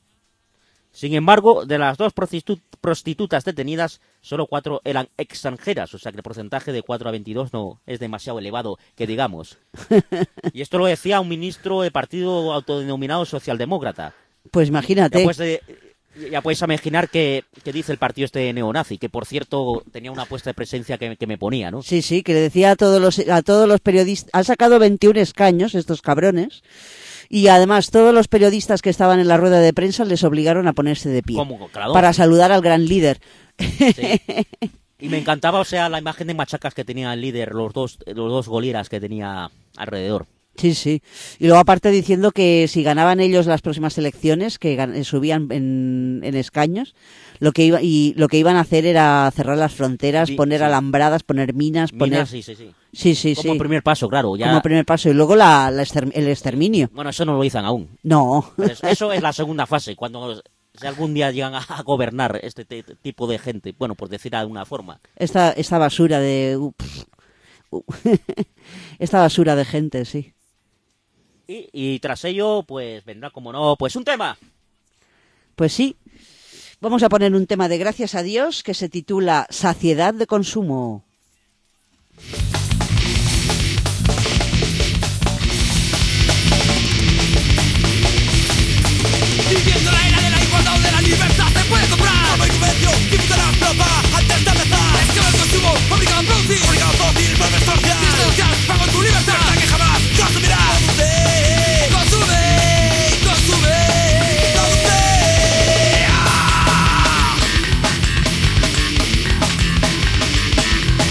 Sin embargo, de las dos prostitu- prostitutas detenidas, solo cuatro eran extranjeras, o sea que el porcentaje de cuatro a veintidós no es demasiado elevado, que digamos. Y esto lo decía un ministro del partido autodenominado socialdemócrata. Pues Ya, imagínate. pues, eh, ya podéis imaginar que, que dice el partido este neonazi, que por cierto tenía una puesta de presencia que, que me ponía, ¿no? Sí, sí, que le decía a todos los, a todos los periodistas. Han sacado veintiún escaños, estos cabrones. Y además, todos los periodistas que estaban en la rueda de prensa les obligaron a ponerse de pie. Como, claro. Para saludar al gran líder. Sí. Y me encantaba, o sea, la imagen de machacas que tenía el líder, los dos, los dos golieras que tenía alrededor. Sí, sí. Y luego aparte diciendo que si ganaban ellos las próximas elecciones, que gan- subían en, en escaños, lo que iba y lo que iban a hacer era cerrar las fronteras, Sí, poner sí. alambradas, poner minas, poner Minas, sí, sí, sí. sí, sí, Como sí. primer paso, claro. Ya... Como primer paso y luego la, la exter- el exterminio. Bueno, eso no lo dicen aún. No. Pero eso- eso es la segunda fase, cuando si algún día llegan a, a gobernar este te- tipo de gente, bueno, por decir de alguna forma. Esta esta basura de uh, pff, uh, esta basura de gente, sí. Y, y tras ello, pues vendrá, como no, pues un tema. Pues sí. Vamos a poner un tema de gracias a Dios que se titula Saciedad de consumo. Viviendo la era de la igualdad o de la libertad se puede comprar. Como el comercio, dificulta la ropa antes de empezar. Esclavo el consumo, obligado a producir. Obligado a producir por nuestro social. Sistema social, pago tu libertad. Libertad que jamás consumirás. Consume, consume, consume. ¡Ah!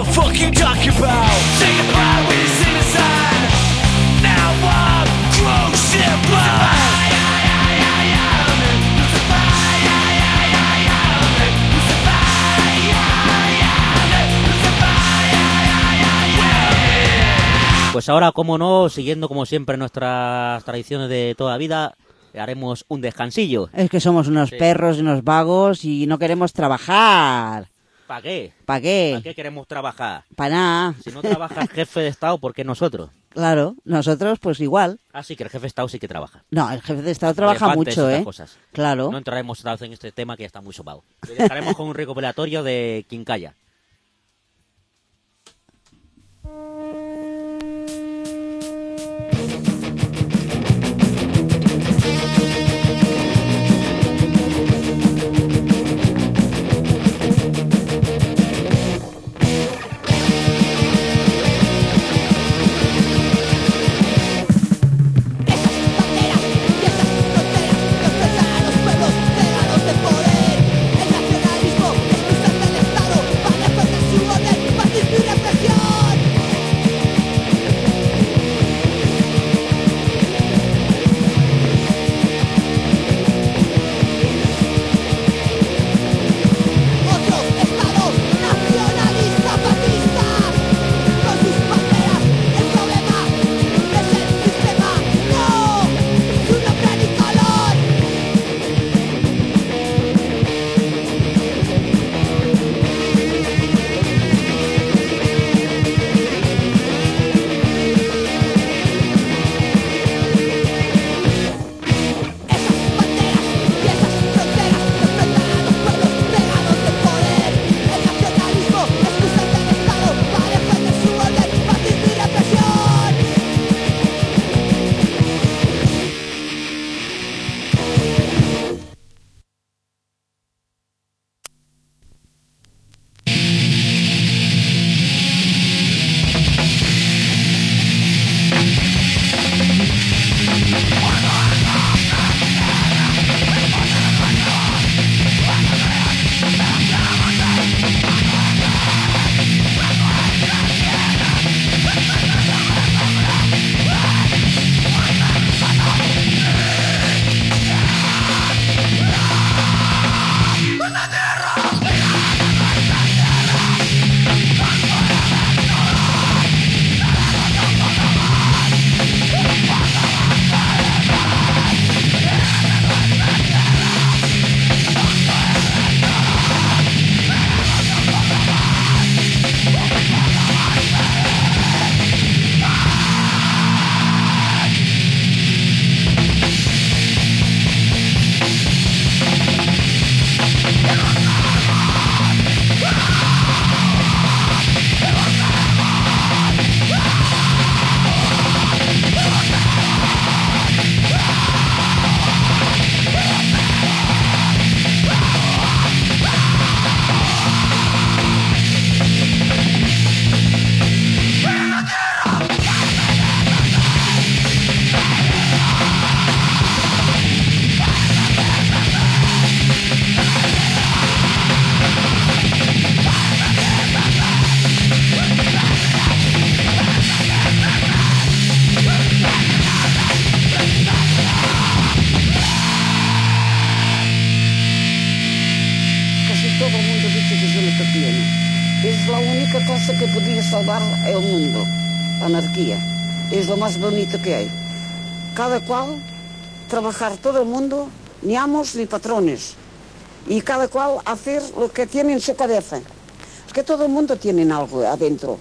fuck you talking about? Say goodbye when you see the sign. Now I'm crucified. Pues ahora, como no, siguiendo como siempre nuestras tradiciones de toda vida, haremos un descansillo. Es que somos unos Sí. perros y unos vagos y no queremos trabajar. ¿Para qué? ¿Para qué? ¿Para qué queremos trabajar? Para nada. Si no trabaja el jefe de Estado, ¿por qué nosotros? Claro, nosotros pues igual. Ah, sí, que el jefe de Estado sí que trabaja. No, el jefe de Estado trabaja Elefantes y mucho, estas ¿eh? cosas. Claro. No entraremos otra vez en este tema que ya está muy sopado. Lo dejaremos con un recopilatorio de Quincalla. cosa que podia salvar é o mundo, a anarquía. É o máis bonito que hai. Cada cual trabajar todo el mundo, ni amos ni patrones, y cada cual hacer lo que tiene en su cabeza. Es que todo el mundo tiene algo adentro.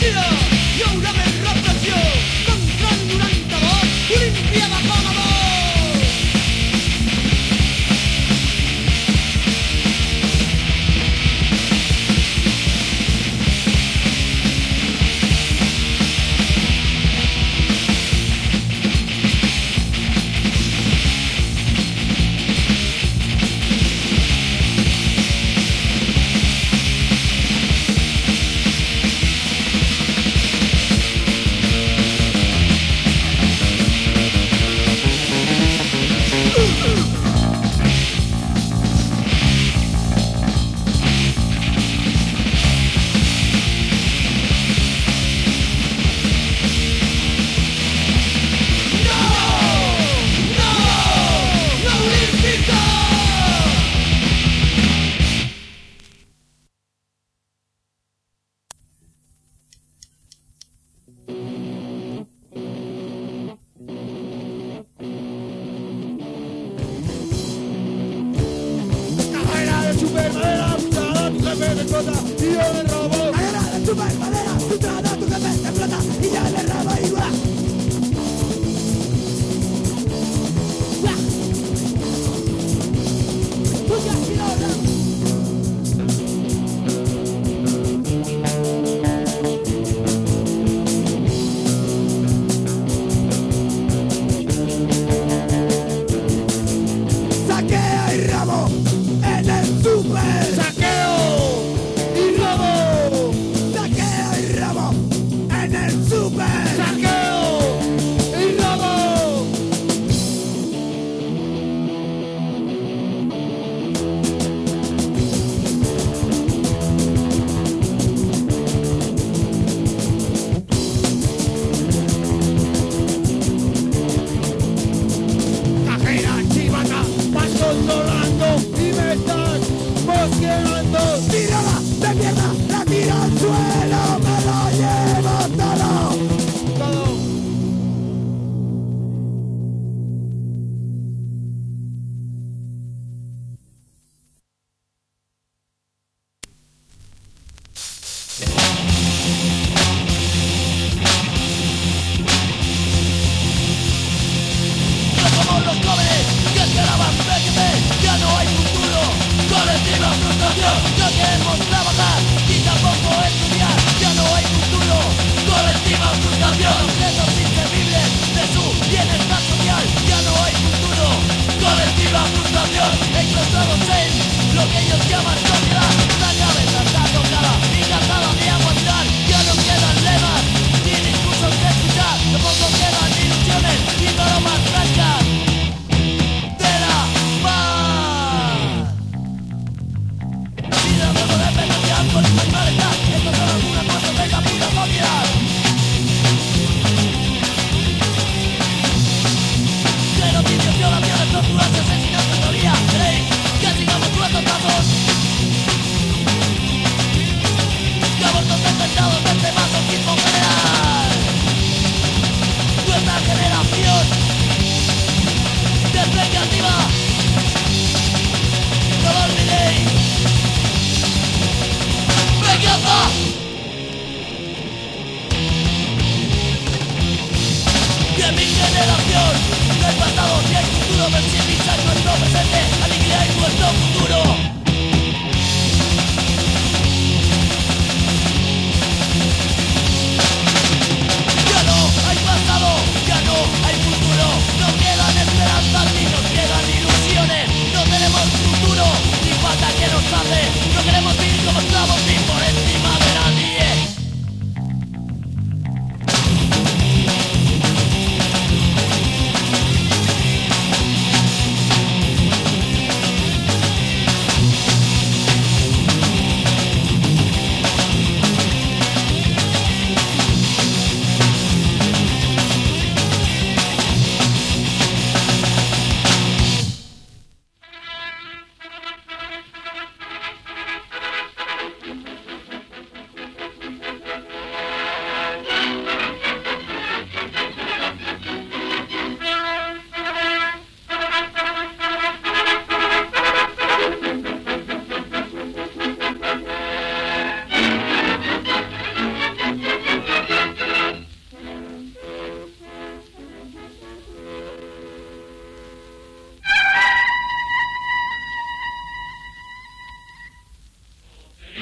mentida i una més repressió contra el noranta-dos, Olimpíada pagador.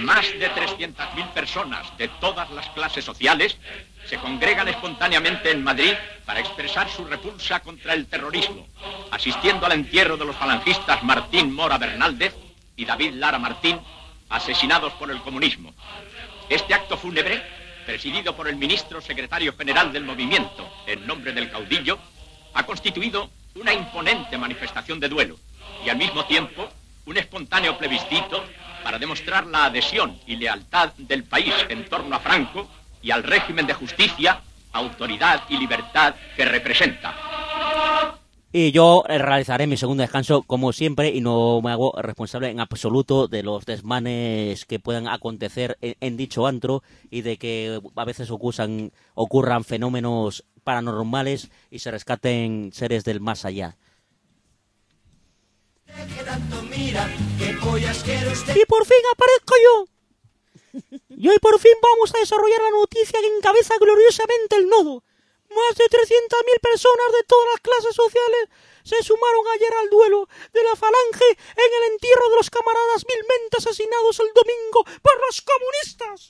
Más de trescientas mil personas de todas las clases sociales se congregan espontáneamente en Madrid para expresar su repulsa contra el terrorismo, asistiendo al entierro de los falangistas Martín Mora Bernaldez y David Lara Martín, asesinados por el comunismo. Este acto fúnebre, presidido por el ministro secretario general del movimiento, en nombre del caudillo, ha constituido una imponente manifestación de duelo y al mismo tiempo un espontáneo plebiscito para demostrar la adhesión y lealtad del país en torno a Franco y al régimen de justicia, autoridad y libertad que representa. Y yo realizaré mi segundo descanso como siempre y no me hago responsable en absoluto de los desmanes que puedan acontecer en, en dicho antro y de que a veces ocurran, ocurran fenómenos paranormales y se rescaten seres del más allá. Y por fin aparezco yo. Y hoy por fin vamos a desarrollar la noticia que encabeza gloriosamente el nodo. Más de trescientas mil personas de todas las clases sociales se sumaron ayer al duelo de la Falange en el entierro de los camaradas vilmente asesinados el domingo por los comunistas.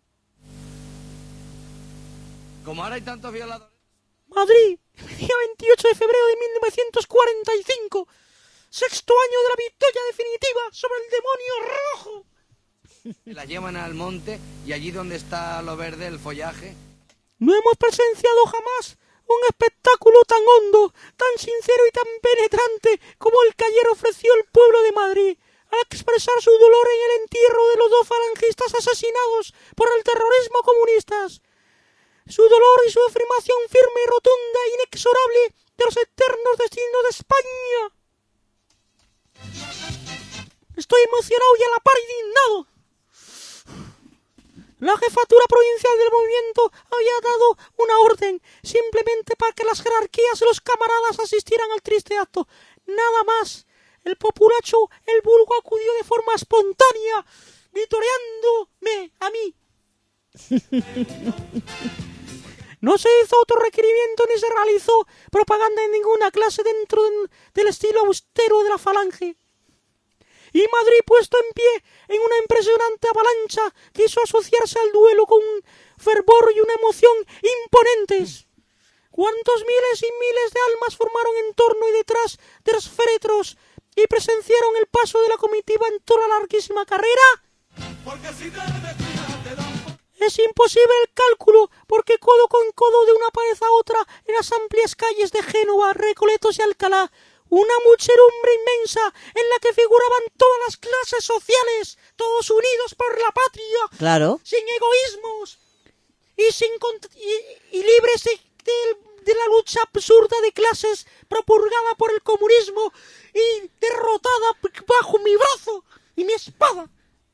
Como ahora hay tantos violadores. Madrid, día veintiocho de febrero de mil novecientos cuarenta y cinco. Sexto año de la victoria definitiva sobre el demonio rojo. La llevan al monte y allí donde está lo verde, el follaje. No hemos presenciado jamás un espectáculo tan hondo, tan sincero y tan penetrante como el que ayer ofreció el pueblo de Madrid al expresar su dolor en el entierro de los dos falangistas asesinados por el terrorismo comunista. Su dolor y su afirmación firme y rotunda e inexorable de los eternos destinos de España. Estoy emocionado y a la par indignado. La jefatura provincial del movimiento había dado una orden, simplemente para que las jerarquías de los camaradas asistieran al triste acto. Nada más. El populacho, el vulgo, acudió de forma espontánea, vitoreándome a mí. No se hizo otro requerimiento ni se realizó propaganda en ninguna clase dentro de, del estilo austero de la Falange. Y Madrid, puesto en pie en una impresionante avalancha, quiso asociarse al duelo con un fervor y una emoción imponentes. Cuántos miles y miles de almas formaron en torno y detrás de los féretros y presenciaron el paso de la comitiva en toda la larguísima carrera. Es imposible el cálculo, porque codo con codo de una pared a otra en las amplias calles de Génova, Recoletos y Alcalá, una muchedumbre inmensa en la que figuraban todas las clases sociales, todos unidos por la patria, claro, sin egoísmos y sin y, y libres de, de, de la lucha absurda de clases propurgada por el comunismo y derrotada bajo mi brazo y mi espada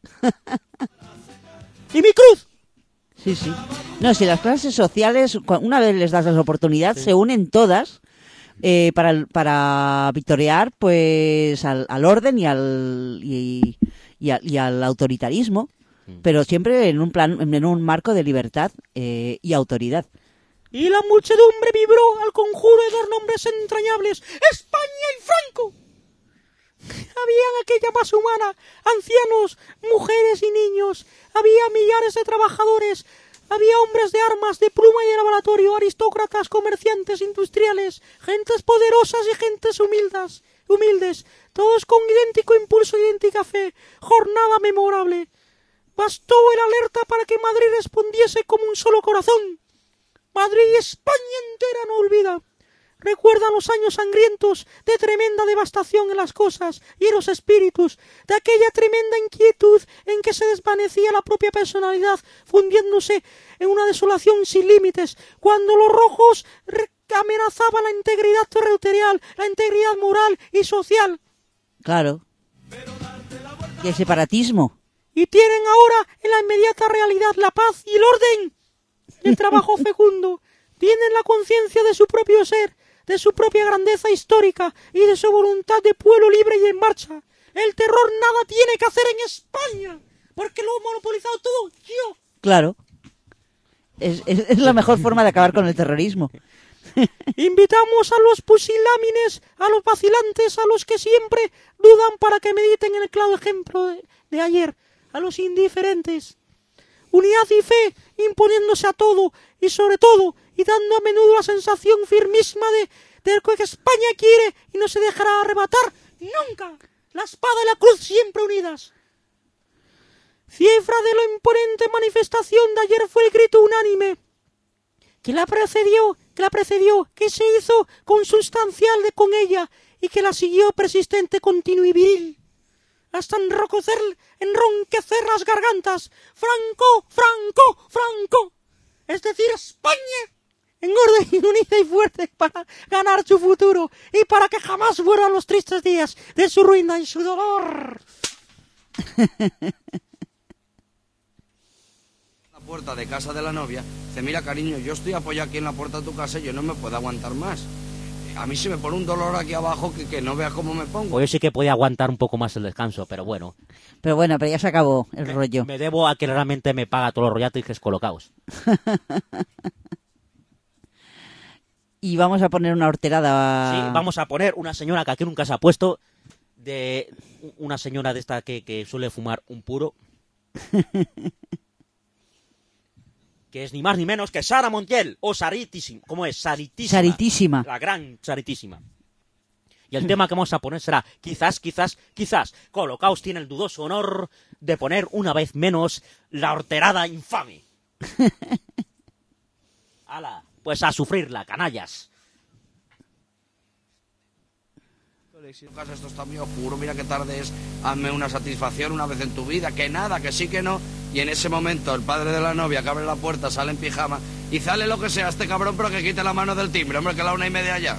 y mi cruz. Sí, sí. No, si las clases sociales, una vez les das la oportunidad, sí, se unen todas eh, para, para victoriar pues al, al orden y al y, y, al, y al autoritarismo, mm. pero siempre en un plan, en un marco de libertad eh, y autoridad. Y la muchedumbre vibró al conjuro de dos nombres entrañables: España y Franco. Había en aquella masa humana ancianos, mujeres y niños, había millares de trabajadores, había hombres de armas, de pluma y de laboratorio, aristócratas, comerciantes, industriales, gentes poderosas y gentes humildes, humildes, todos con idéntico impulso y idéntica fe. Jornada memorable. Bastó el alerta para que Madrid respondiese como un solo corazón. Madrid y España entera no olvida. Recuerda los años sangrientos de tremenda devastación en las cosas y en los espíritus, de aquella tremenda inquietud en que se desvanecía la propia personalidad, fundiéndose en una desolación sin límites, cuando los rojos amenazaban la integridad territorial, la integridad moral y social. Claro. Y el separatismo. Y tienen ahora en la inmediata realidad la paz y el orden, el trabajo fecundo. Tienen la conciencia de su propio ser, de su propia grandeza histórica y de su voluntad de pueblo libre y en marcha. El terror nada tiene que hacer en España, porque lo he monopolizado todo yo. Claro. Es, es, es la mejor forma de acabar con el terrorismo. Invitamos a los pusilámines, a los vacilantes, a los que siempre dudan para que mediten en el claro ejemplo de, de ayer, a los indiferentes. Unidad y fe imponiéndose a todo y sobre todo y dando a menudo la sensación firmísima de, de que España quiere y no se dejará arrebatar nunca. La espada y la cruz siempre unidas. Cifra de la imponente manifestación de ayer fue el grito unánime que la precedió, que la precedió, que se hizo consustancial de con ella y que la siguió persistente, continua y viril, hasta enroquecer, enronquecer las gargantas. Franco, Franco, Franco. Es decir, España, en orden y unida y fuerte para ganar su futuro y para que jamás vuelvan los tristes días de su ruina y su dolor. La puerta de casa de la novia, dice, mira cariño, yo estoy apoyado aquí en la puerta de tu casa y yo no me puedo aguantar más. A mí se me pone un dolor aquí abajo que, que no veas cómo me pongo. Pues yo sí que podía aguantar un poco más el descanso, pero bueno. Pero bueno, pero ya se acabó el me, rollo. Me debo a que realmente me paga todos los rollatos colocados. Y vamos a poner una horterada. Sí, vamos a poner una señora que aquí nunca se ha puesto, de una señora de esta que, que suele fumar un puro. Que es ni más ni menos que Sara Montiel, o Saritísima. ¿Cómo es? Saritísima. Saritísima. La gran Saritísima. Y el tema que vamos a poner será, quizás, quizás, quizás, Colocaos tiene el dudoso honor de poner una vez menos la horterada infame. ¡Hala! Pues a sufrirla, canallas. Esto está muy oscuro, mira qué tarde es, hazme una satisfacción una vez en tu vida, que nada, que sí, que no. Y en ese momento el padre de la novia que abre la puerta, sale en pijama y sale lo que sea este cabrón, pero que quite la mano del timbre, hombre, que la una y media ya.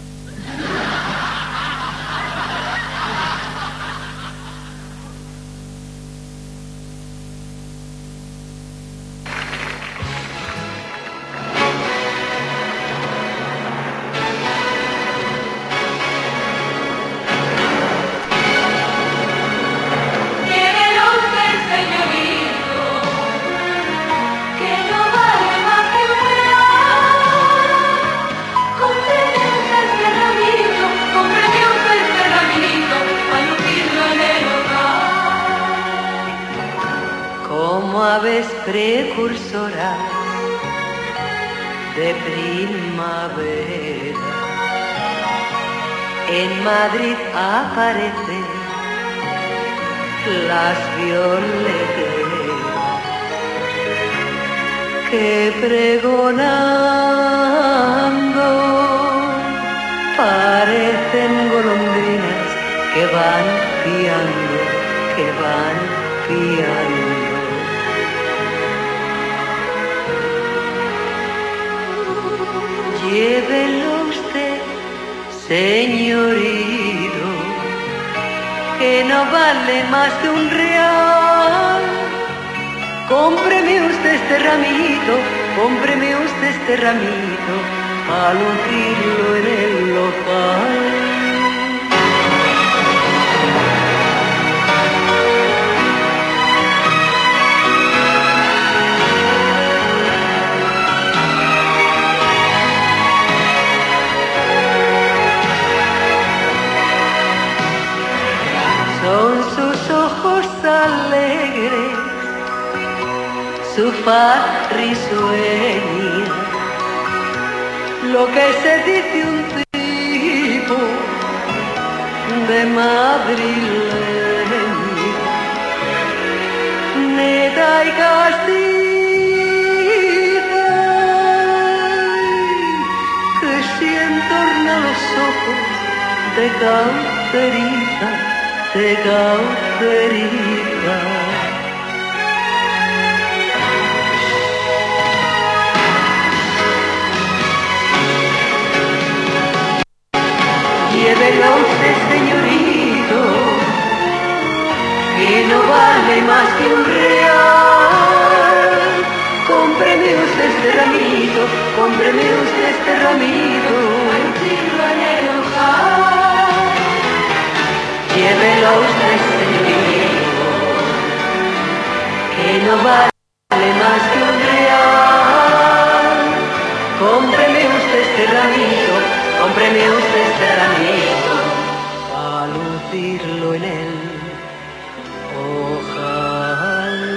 Aves precursoras de primavera, en Madrid aparecen las violeteras que pregonando parecen golondrinas que van piando, que van piando. Llévelo usted, señorito, que no vale más que un real. Cómpreme usted este ramito, cómpreme usted este ramito, a lucirlo en el local. Son sus ojos alegres, su faz risueña, lo que se dice un tipo de madrileña, neta y castiza, que si entorna los ojos de cauteriza, de cauteriza. Llévelo usted, señorito, que no vale más que un real. Cómpreme usted este ramito, cómpreme usted este ramito, al tiro en el ojal. Llévelo usted, señorito, que no vale más que un real. Cómpreme usted este ramito, cómpreme usted este ramito, a lucirlo en el ojal.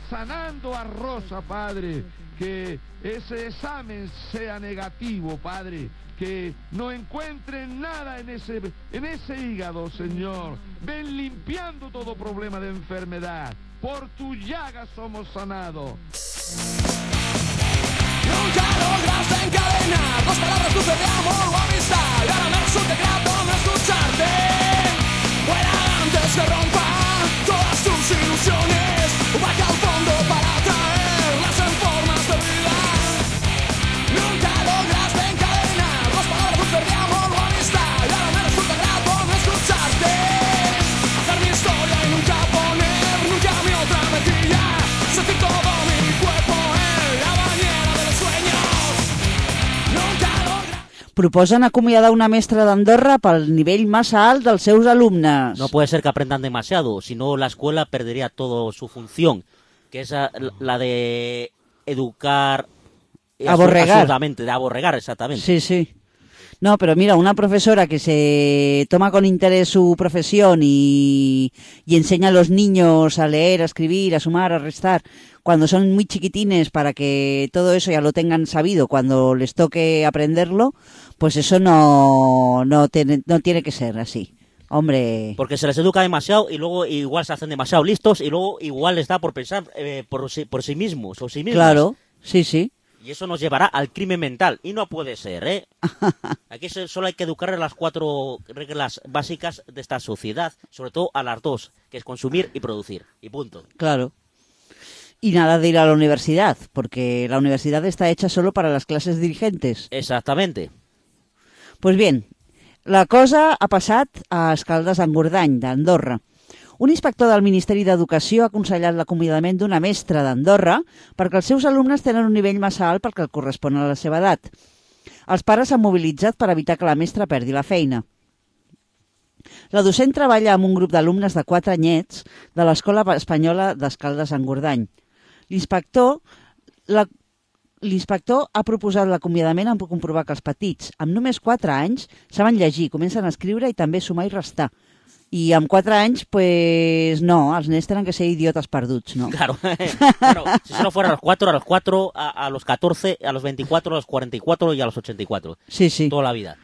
sanando a Rosa, Padre, que ese examen sea negativo, Padre, que no encuentren nada en ese, en ese hígado, Señor. Ven limpiando todo problema de enfermedad. Por tu llaga somos sanados. Nunca lograste encadenar dos palabras dulces de amor o amistad, y ahora me resulta grato no escucharte. Fuera antes que rompa todas tus ilusiones, baja al fondo para traerlas en formas de vida. Nunca lograste encadenar dos palabras dulces de amor o amistad, y ahora me resulta grato no escucharte. Hacer mi historia y nunca poner nunca mi otra mejilla, sentir todo mi cuerpo en la bañera de los sueños. Nunca lograste. Proposen acomiadar una mestra d'Andorra pel nivell massa alt dels seus alumnes. No puede ser que aprendan demasiado, si no la escuela perdería toda su función, que es a- la de educar... Aborregar. Absolutamente, de aborregar, exactamente. Sí, sí. No, pero mira, una profesora que se toma con interés su profesión y, y enseña a los niños a leer, a escribir, a sumar, a restar, cuando son muy chiquitines para que todo eso ya lo tengan sabido cuando les toque aprenderlo, pues eso no, no, tiene, no tiene que ser así. Hombre, Porque se les educa demasiado y luego igual se hacen demasiado listos y luego igual les da por pensar eh, por, sí, por sí mismos o sí mismos. claro, sí, sí. Y eso nos llevará al crimen mental. Y no puede ser, ¿eh? Aquí se- solo hay que educar a las cuatro reglas básicas de esta sociedad, sobre todo a las dos, que es consumir y producir. Y punto. Claro. Y nada de ir a la universidad, porque la universidad está hecha solo para las clases dirigentes. Exactamente. Pues bien, la cosa ha passat a Escaldes d'Engordany, d'Andorra. Un inspector del Ministeri d'Educació ha aconsellat l'acomiadament d'una mestra d'Andorra perquè els seus alumnes tenen un nivell massa alt pel que correspon a la seva edat. Els pares s'han mobilitzat per evitar que la mestra perdi la feina. La docent treballa amb un grup d'alumnes de quatre anyets de l'Escola Espanyola d'Escaldes d'Engordany. L'inspector la, L'inspector ha proposat l'acomiadament en comprovar que els petits, amb només quatre anys, saben llegir, comencen a escriure i també sumar i restar. I amb quatre anys, pues no, els nens tenen que ser idiotes perduts, no? Claro. Bueno, si solo fuera a los cuatro, a los cuatro, a, a los catorce, a los veinticuatro, a los cuarenta y cuatro y a los ochenta y cuatro. Sí, sí. Toda la vida.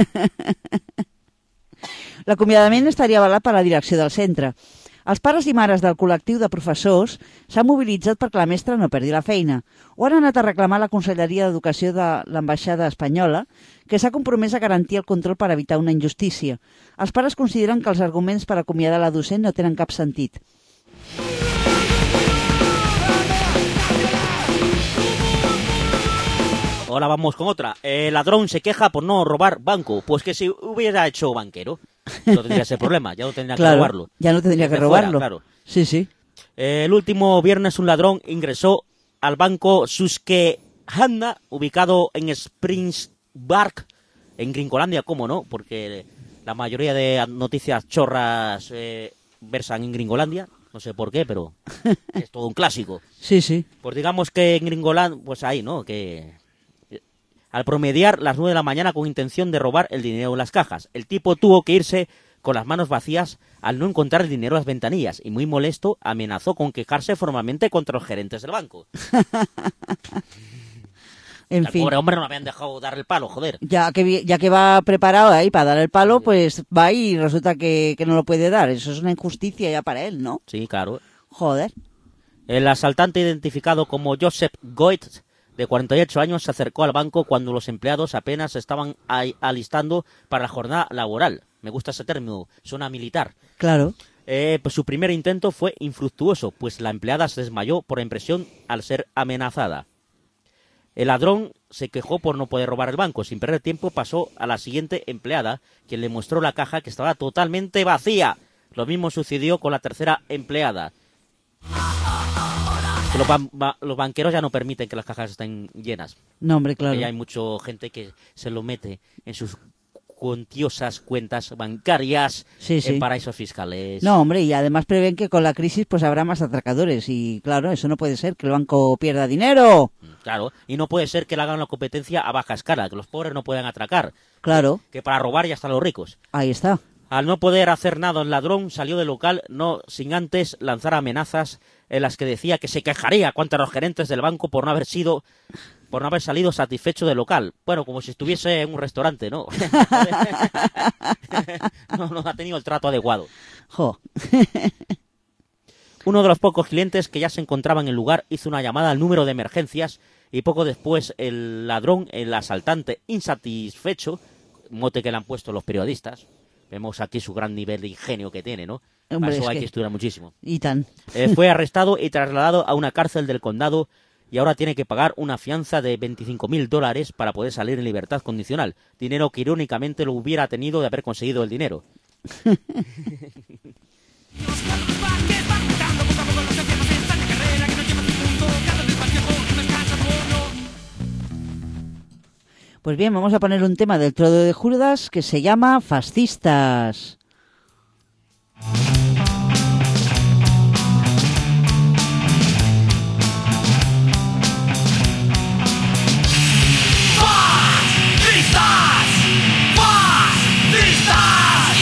L'acomiadament estaria avalat per la direcció del centre. Els pares i mares del col·lectiu de professors s'han mobilitzat perquè la mestra no perdi la feina. Ho han anat a reclamar a la Conselleria d'Educació de l'Ambaixada Espanyola, que s'ha compromès a garantir el control per evitar una injustícia. Els pares consideren que els arguments per acomiadar la docent no tenen cap sentit. Ahora vamos con otra. El ladrón se queja por no robar banco. Pues que si hubiera hecho banquero, no tendría ese problema. Ya no tendría que Claro, robarlo. ya no tendría que Desde fuera, robarlo. claro. Sí, sí. Eh, el último viernes un ladrón ingresó al banco Susquehanna, ubicado en Springsbark, en Gringolandia, ¿cómo no? Porque la mayoría de noticias chorras eh, versan en Gringolandia. No sé por qué, pero es todo un clásico. Sí, sí. Pues digamos que en Gringolandia, pues ahí, ¿no? Que al promediar las nueve de la mañana con intención de robar el dinero en las cajas, el tipo tuvo que irse con las manos vacías al no encontrar el dinero en las ventanillas y muy molesto amenazó con quejarse formalmente contra los gerentes del banco. En Al fin, pobre hombre no le habían dejado dar el palo, joder. ya que, vi- ya que va preparado ahí para dar el palo, pues va y resulta que, que no lo puede dar. Eso es una injusticia ya para él, ¿no? Sí, claro. Joder. El asaltante identificado como Joseph Goit, de cuarenta y ocho años, se acercó al banco cuando los empleados apenas se estaban ahí alistando para la jornada laboral. Me gusta ese término, suena militar. Claro. Eh, pues su primer intento fue infructuoso, pues la empleada se desmayó por impresión al ser amenazada. El ladrón se quejó por no poder robar el banco. Sin perder tiempo pasó a la siguiente empleada, quien le mostró la caja que estaba totalmente vacía. Lo mismo sucedió con la tercera empleada. Que Los, ban- ba- los banqueros ya no permiten que las cajas estén llenas. No, hombre, claro. Porque ya hay mucha gente que se lo mete en sus cuantiosas cuentas bancarias Sí, sí. en paraísos fiscales. No, hombre, y además prevén que con la crisis pues habrá más atracadores y claro, eso no puede ser, que el banco pierda dinero. Claro, y no puede ser que le hagan la competencia a baja escala, que los pobres no puedan atracar. Claro, Que para robar ya están los ricos. ahí está. Al no poder hacer nada, el ladrón salió del local no sin antes lanzar amenazas en las que decía que se quejaría contra los gerentes del banco por no haber sido, por no haber salido satisfecho del local. Bueno, como si estuviese en un restaurante, ¿no? no, no ha tenido el trato adecuado. Jo. Uno de los pocos clientes que ya se encontraban en el lugar hizo una llamada al número de emergencias y poco después el ladrón, el asaltante insatisfecho, mote que le han puesto los periodistas, vemos aquí su gran nivel de ingenio que tiene, ¿no? Hombre, Para eso es hay que- que estudiar muchísimo. Y tan. Eh, fue arrestado y trasladado a una cárcel del condado y ahora tiene que pagar una fianza de veinticinco mil dólares para poder salir en libertad condicional. Dinero que irónicamente lo hubiera tenido de haber conseguido el dinero. Pues bien, vamos a poner un tema del Trono de Judas que se llama Fascistas. ¡Fascistas! ¡Fascistas!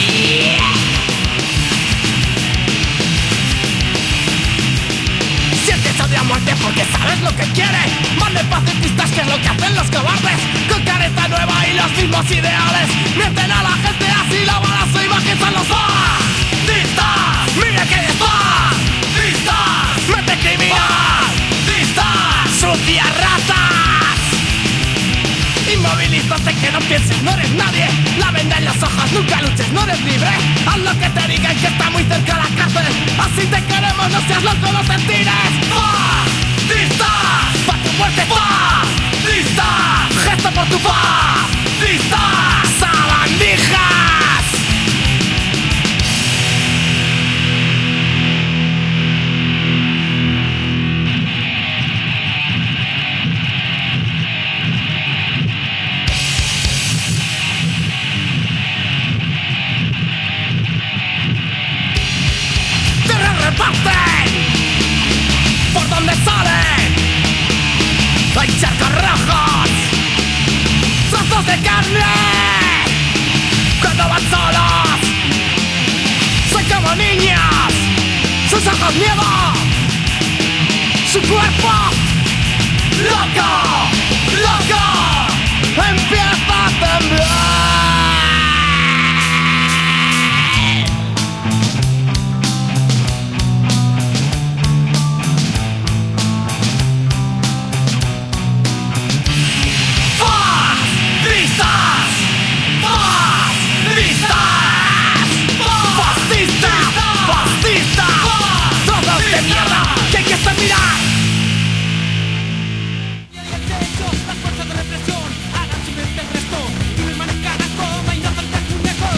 Sientes odio a muerte porque sabes lo que quiere. Más de pacifistas que es lo que hacen los cobardes. Con careta nueva y los mismos ideales. Mienten a la gente así la bala su imagen son los fascistas. Mira que es fascistas. Mente criminal. Fascistas. Sucias ratas. Inmovilízate que no pienses, no eres nadie. La venda en los ojos, nunca luches, no eres libre. Haz lo que te digan que está muy cerca la cárcel. Así te queremos, no seas loco, no te tires. ¡Fascistas! ¡Pa' tu muerte! ¡Fascistas! ¡Gesto por tu fascistas! ¡Sabandijas! ¡Te reparten! ¿Por dónde salen? Hay charcos rojos, trozos de carne. Cuando van solos, son como niños. Sus ojos miedo, su cuerpo loco, loco, empieza a temblar. ¡Fascistas! ¡Fascistas! ¡Fascistas! ¡Fascistas! ¡Trozos de mierda que hay que exterminar! Las fuerzas de represión hagan su mente el resto y permanezcan a coma inocentes muñecos.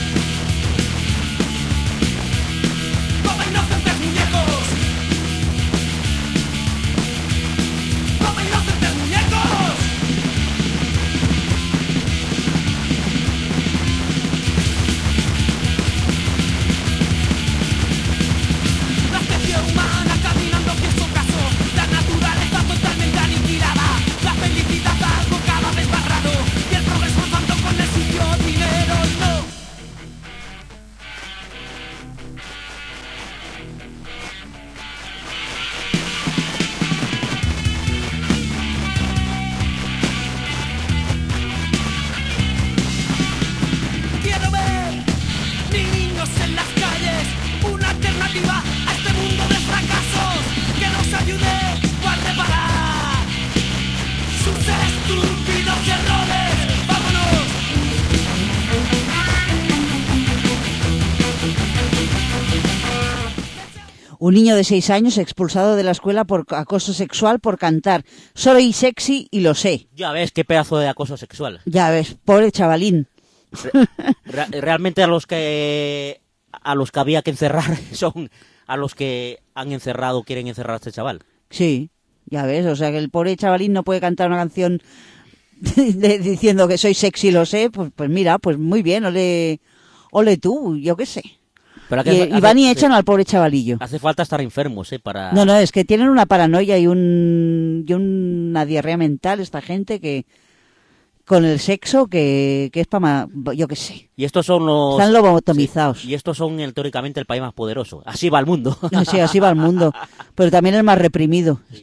Como inocentes muñecos. Como inocentes muñecos. La especie humana caminando hacia su caso. La naturaleza totalmente aniquilada. La felicidad algo cada vez más raro. Y el progreso avanzando con el sucio dinero y no. Quiero ver niños en las calles, una alternativa a este mundo de fracasos que nos ayude a reparar sus estúpidos errores. ¡Vámonos! Un niño de seis años expulsado de la escuela por acoso sexual por cantar Soy sexy y lo sé. Ya ves qué pedazo de acoso sexual. Ya ves, pobre chavalín. Re- realmente a los que a los que había que encerrar son a los que han encerrado, quieren encerrar a este chaval. Sí, ya ves, o sea que el pobre chavalín no puede cantar una canción de- de- diciendo que soy sexy y lo sé, pues, pues mira, pues muy bien, ole, ole tú, yo qué sé. Pero Y, que y van y echan al pobre chavalillo. Hace falta estar enfermos, ¿eh? Para... No, no, es que tienen una paranoia y, un, y una diarrea mental esta gente que con el sexo que, que es para, yo qué sé. Y estos son los... Están lobotomizados. Sí, y estos son el, teóricamente el país más poderoso. Así va el mundo. Sí, así va el mundo. Pero también el más reprimido. Sí.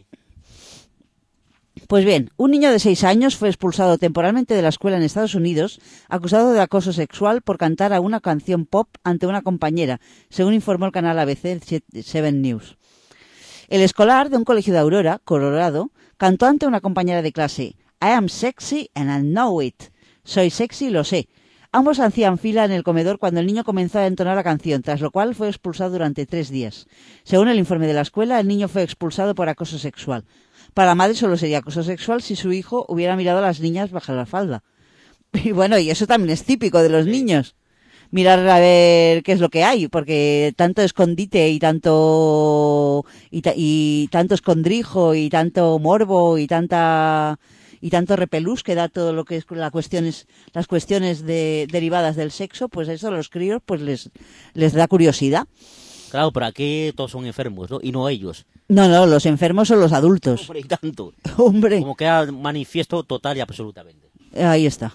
Pues bien, un niño de seis años fue expulsado temporalmente de la escuela en Estados Unidos, acusado de acoso sexual por cantar a una canción pop ante una compañera, según informó el canal A B C siete News. El escolar de un colegio de Aurora, Colorado, cantó ante una compañera de clase: I am sexy and I know it. Soy sexy y lo sé. Ambos hacían fila en el comedor cuando el niño comenzó a entonar la canción, tras lo cual fue expulsado durante tres días. Según el informe de la escuela, el niño fue expulsado por acoso sexual. Para la madre solo sería acoso sexual si su hijo hubiera mirado a las niñas bajar la falda. Y bueno, y eso también es típico de los sí. niños. Mirar a ver qué es lo que hay, porque tanto escondite y tanto y, ta, y tanto escondrijo y tanto morbo y tanta y tanto repelús que da todo lo que es la cuestiones, las cuestiones de, derivadas del sexo, pues eso a los críos pues les les da curiosidad. Claro, pero aquí todos son enfermos, ¿no? Y no ellos. No, no, los enfermos son los adultos. Hombre, y tanto. Hombre. Como queda manifiesto total y absolutamente. Ahí está.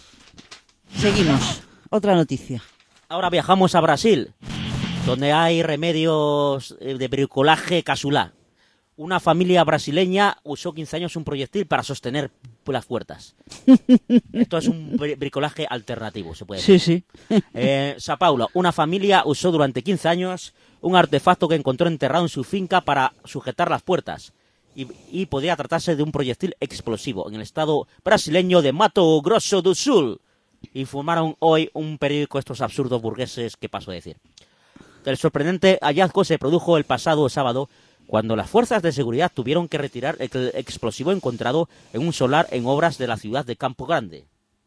Seguimos. Otra noticia. Ahora viajamos a Brasil, donde hay remedios de bricolaje casulá. Una familia brasileña usó quince años un proyectil para sostener las puertas. Esto es un bricolaje alternativo, se puede decir. Sí, sí. Eh, Sao Paulo, una familia usó durante quince años un artefacto que encontró enterrado en su finca para sujetar las puertas. Y, y podría tratarse de un proyectil explosivo en el estado brasileño de Mato Grosso do Sul. Informaron hoy un periódico estos absurdos burgueses que paso a decir. El sorprendente hallazgo se produjo el pasado sábado cuando las fuerzas de seguridad tuvieron que retirar el explosivo encontrado en un solar en obras de la ciudad de Campo Grande.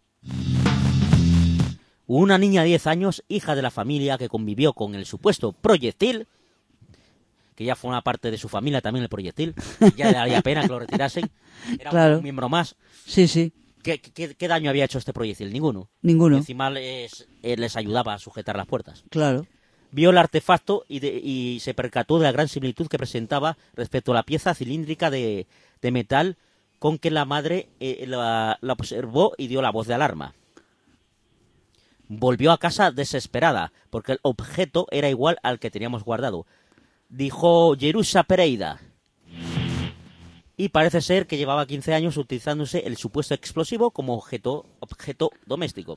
Una niña de diez años, hija de la familia que convivió con el supuesto proyectil, que ya forma parte de su familia también el proyectil, ya le daría pena que lo retirasen, era claro. un miembro más. Sí, sí. ¿Qué, qué, ¿Qué daño había hecho este proyectil? Ninguno. Ninguno. Y encima les, les ayudaba a sujetar las puertas. Claro. Vio el artefacto y, de, y se percató de la gran similitud que presentaba respecto a la pieza cilíndrica de, de metal con que la madre eh, la, la observó y dio la voz de alarma. Volvió a casa desesperada, porque el objeto era igual al que teníamos guardado. Dijo Jerusa Pereira. Y parece ser que llevaba quince años utilizándose el supuesto explosivo como objeto, objeto doméstico.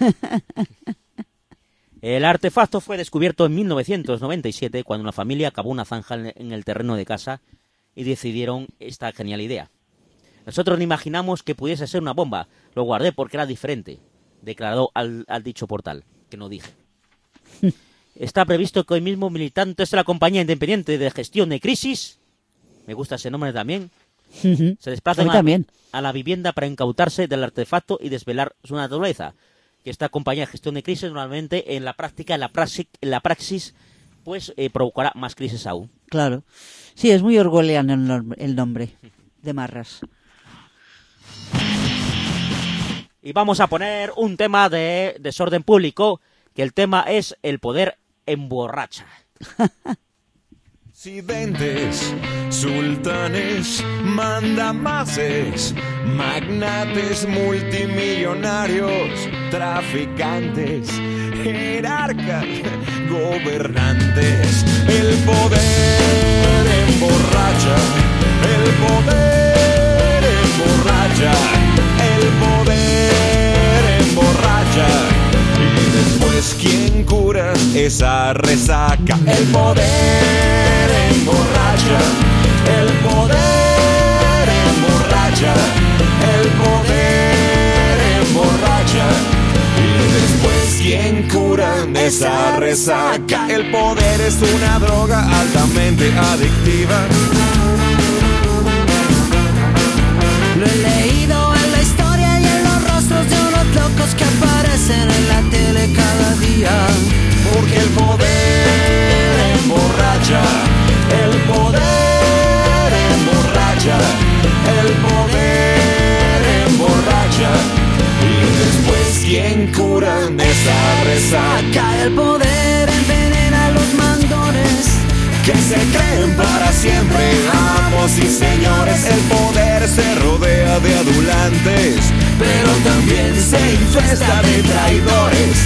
El artefacto fue descubierto en mil novecientos noventa y siete cuando una familia cavó una zanja en el terreno de casa y decidieron esta genial idea. Nosotros no imaginamos que pudiese ser una bomba. Lo guardé porque era diferente, declaró al, al dicho portal, que no dije. Está previsto que hoy mismo militantes de la compañía independiente de gestión de crisis, me gusta ese nombre también, Uh-huh. se desplazan a, a la vivienda para incautarse del artefacto y desvelar su naturaleza. Que esta compañía de gestión de crisis normalmente en la práctica, en la, praxis, en la praxis, pues eh, provocará más crisis aún. Claro. Sí, es muy orwelliano el, el nombre de Marras. Y vamos a poner un tema de desorden público, que el tema es el poder emborracha. Presidentes, sultanes, mandamases, magnates multimillonarios, traficantes, jerarcas, gobernantes. El poder emborracha, el poder emborracha, el poder emborracha. Y después, ¿quién cura esa resaca? El poder emborracha, el poder emborracha, el poder emborracha. Y después, ¿quién cura esa resaca? El poder es una droga altamente adictiva. Lo he leído en la historia y en los rostros de unos locos que aparecen en la tele cada día. Porque el poder emborracha, el poder emborracha, el poder emborracha. Y después, ¿quién cura esa resaca? El poder envenena a los mandones que se creen para siempre amos y señores. El poder se rodea de adulantes arrogantes, pero también se infesta de traidores.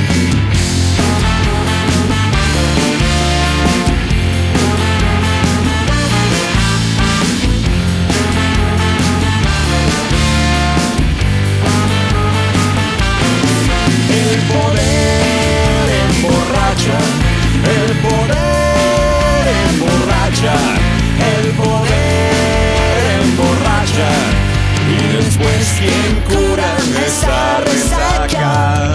El poder emborracha, el poder emborracha, el poder emborracha, y después ¿quién cura esa resaca?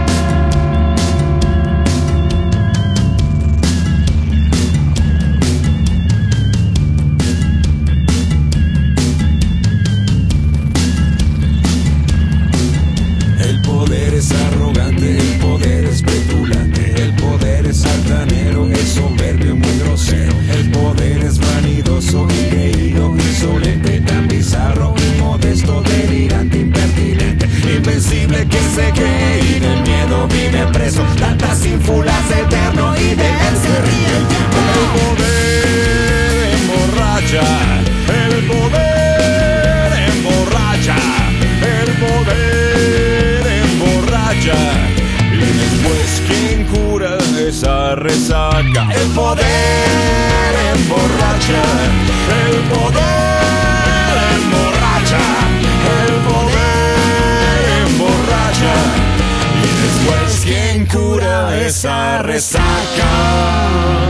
El poder es arrogante, el poder es petulante, el poder es altanero, es soberbio, muy grosero. El poder es vanidoso, ingreído, insolente, tan bizarro, inmodesto, delirante, impertinente, invencible que se cree y del miedo vive preso. Tantas ínfulas eterno y de él se ríe el tiempo. El poder emborracha, el poder emborracha, el poder emborracha, y después ¿quién cura esa resaca? El poder emborracha, el poder emborracha, el poder emborracha, y después ¿quién cura esa resaca?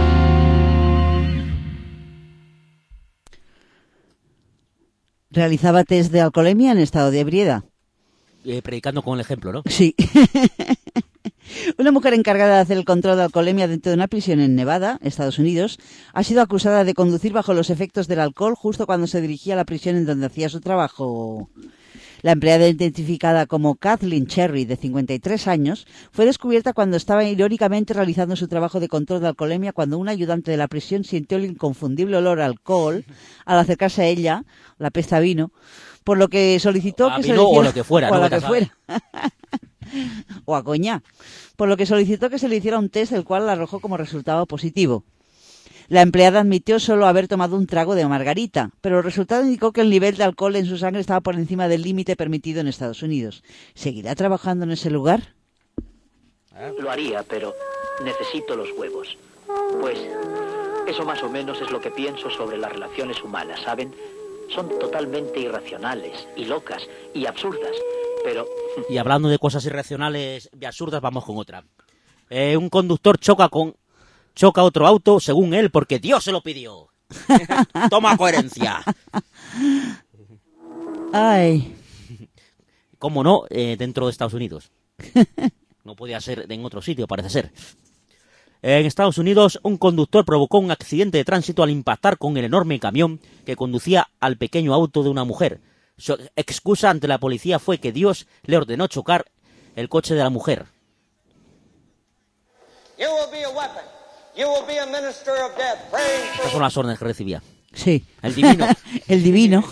Realizaba test de alcoholemia en estado de ebriedad. Eh, predicando con el ejemplo, ¿no? Sí. Una mujer encargada de hacer el control de alcoholemia dentro de una prisión en Nevada, Estados Unidos, ha sido acusada de conducir bajo los efectos del alcohol justo cuando se dirigía a la prisión en donde hacía su trabajo. La empleada, identificada como Kathleen Cherry, de cincuenta y tres años, fue descubierta cuando estaba irónicamente realizando su trabajo de control de alcoholemia cuando un ayudante de la prisión sintió el inconfundible olor a alcohol al acercarse a ella, la pesta vino, por lo que solicitó a que vino se le hiciera, o lo que fuera, o a ¿no? lo que fuera. O a coñac, por lo que solicitó que se le hiciera un test, el cual arrojó como resultado positivo. La empleada admitió solo haber tomado un trago de margarita, pero el resultado indicó que el nivel de alcohol en su sangre estaba por encima del límite permitido en Estados Unidos. ¿Seguirá trabajando en ese lugar? Lo haría, pero necesito los huevos. Pues eso más o menos es lo que pienso sobre las relaciones humanas, ¿saben? Son totalmente irracionales y locas y absurdas, pero... Y hablando de cosas irracionales y absurdas, vamos con otra. Eh, un conductor choca con choca otro auto, según él, porque Dios se lo pidió. Toma coherencia. Ay. ¿Cómo no? Eh, dentro de Estados Unidos. No podía ser en otro sitio, parece ser. En Estados Unidos, un conductor provocó un accidente de tránsito al impactar con el enorme camión que conducía al pequeño auto de una mujer. Su excusa ante la policía fue que Dios le ordenó chocar el coche de la mujer. You will be a weapon. You will be a minister of death. Praying for... Estas son las órdenes que recibía. Sí. El divino. El divino.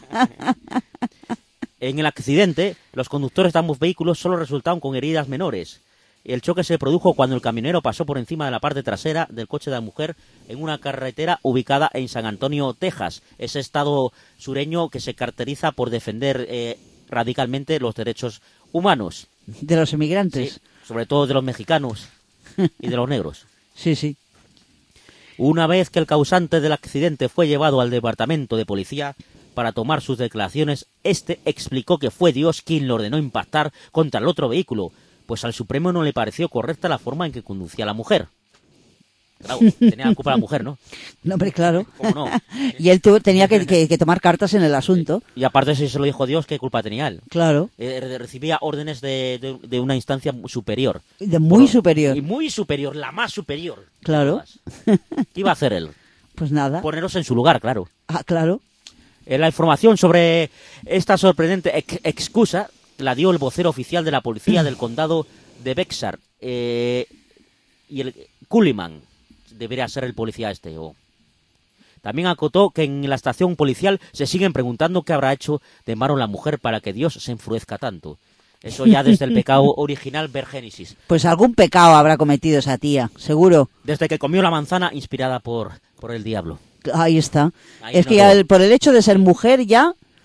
En el accidente, los conductores de ambos vehículos solo resultaron con heridas menores. El choque se produjo cuando el camionero pasó por encima de la parte trasera del coche de la mujer en una carretera ubicada en San Antonio, Texas, ese estado sureño que se caracteriza por defender eh, radicalmente los derechos humanos. De los inmigrantes. Sí, sobre todo de los mexicanos y de los negros. Sí, sí. Una vez que el causante del accidente fue llevado al departamento de policía para tomar sus declaraciones, este explicó que fue Dios quien le ordenó impactar contra el otro vehículo, pues al Supremo no le pareció correcta la forma en que conducía la mujer. Claro, tenía la culpa la mujer, ¿no? No, hombre, claro. ¿Cómo no? Y él tuvo, tenía que, que, que tomar cartas en el asunto. Y aparte, si se lo dijo Dios, ¿qué culpa tenía él? Claro. Eh, recibía órdenes de, de, de una instancia superior. De muy Por, superior. Y muy superior, la más superior. Claro. ¿Qué iba a hacer él? Pues nada. Ponerlos en su lugar, claro. Ah, claro. Eh, la información sobre esta sorprendente ex excusa la dio el vocero oficial de la policía del condado de Bexar. Eh, y el Culliman debería ser el policía este. O... También acotó que en la estación policial se siguen preguntando qué habrá hecho de malo la mujer para que Dios se enfurezca tanto. Eso ya desde el pecado original ver Génesis. Pues algún pecado habrá cometido esa tía, seguro. Desde que comió la manzana inspirada por, por el diablo. Ahí está. Ahí es no que ya el, por el hecho de ser mujer ya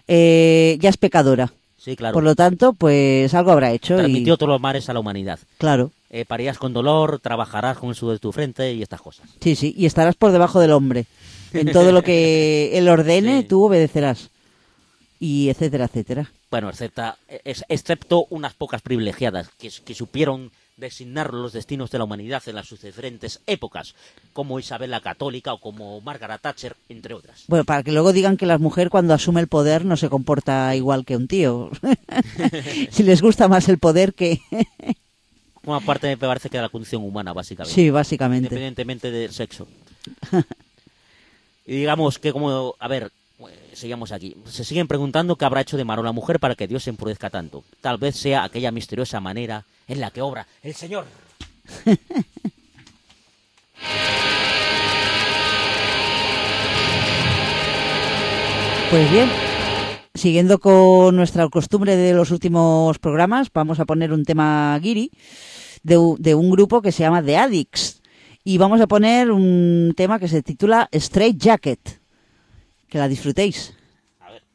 eh, ya es pecadora. Sí, claro. Por lo tanto, pues algo habrá hecho. Transmitió y... todos los mares a la humanidad. Claro. Eh, parirás con dolor, trabajarás con el sudor de tu frente y estas cosas. Sí, sí, y estarás por debajo del hombre. En todo lo que él ordene, sí. Tú obedecerás. Y etcétera, etcétera. Bueno, excepto, excepto unas pocas privilegiadas que, que supieron designar los destinos de la humanidad en las diferentes épocas, como Isabel la Católica o como Margaret Thatcher, entre otras. Bueno, para que luego digan que la mujer cuando asume el poder no se comporta igual que un tío. Si les gusta más el poder que... Una parte me parece que de la condición humana, básicamente. Sí, básicamente. Independientemente del sexo. Y digamos que como... A ver... Sigamos aquí. Se siguen preguntando qué habrá hecho de Marón la mujer para que Dios se empurezca tanto. Tal vez sea aquella misteriosa manera en la que obra el Señor. Pues bien, siguiendo con nuestra costumbre de los últimos programas, vamos a poner un tema guiri de, de un grupo que se llama The Addicts. Y vamos a poner un tema que se titula Straight Jacket. Que la disfrutéis. A ver.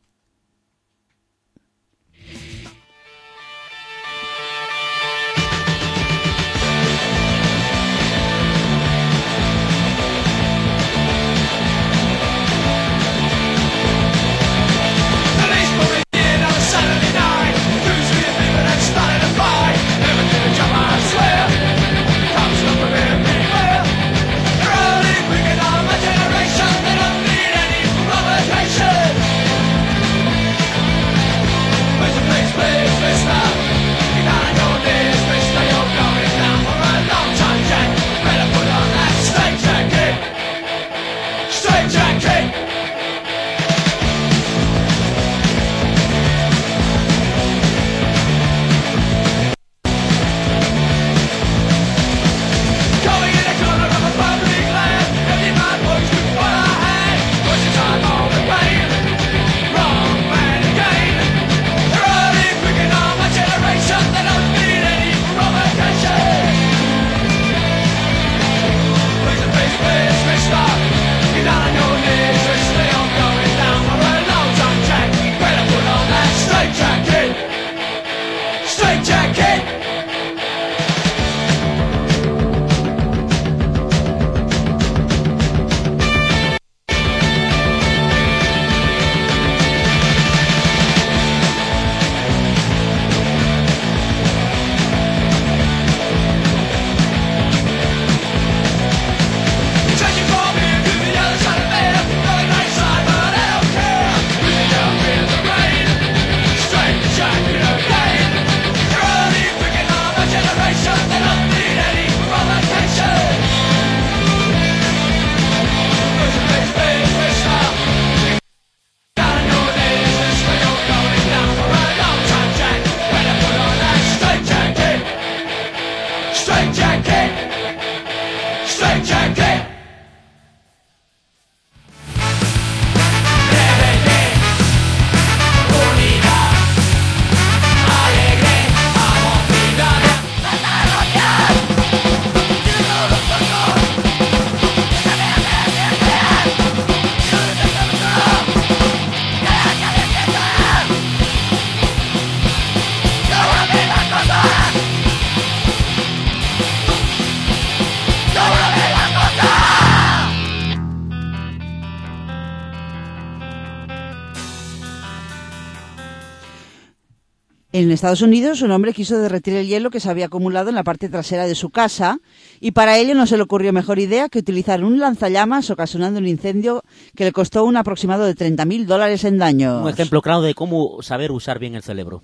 En Estados Unidos, un hombre quiso derretir el hielo que se había acumulado en la parte trasera de su casa y para ello no se le ocurrió mejor idea que utilizar un lanzallamas ocasionando un incendio que le costó un aproximado de treinta mil dólares en daños. Un ejemplo claro de cómo saber usar bien el cerebro.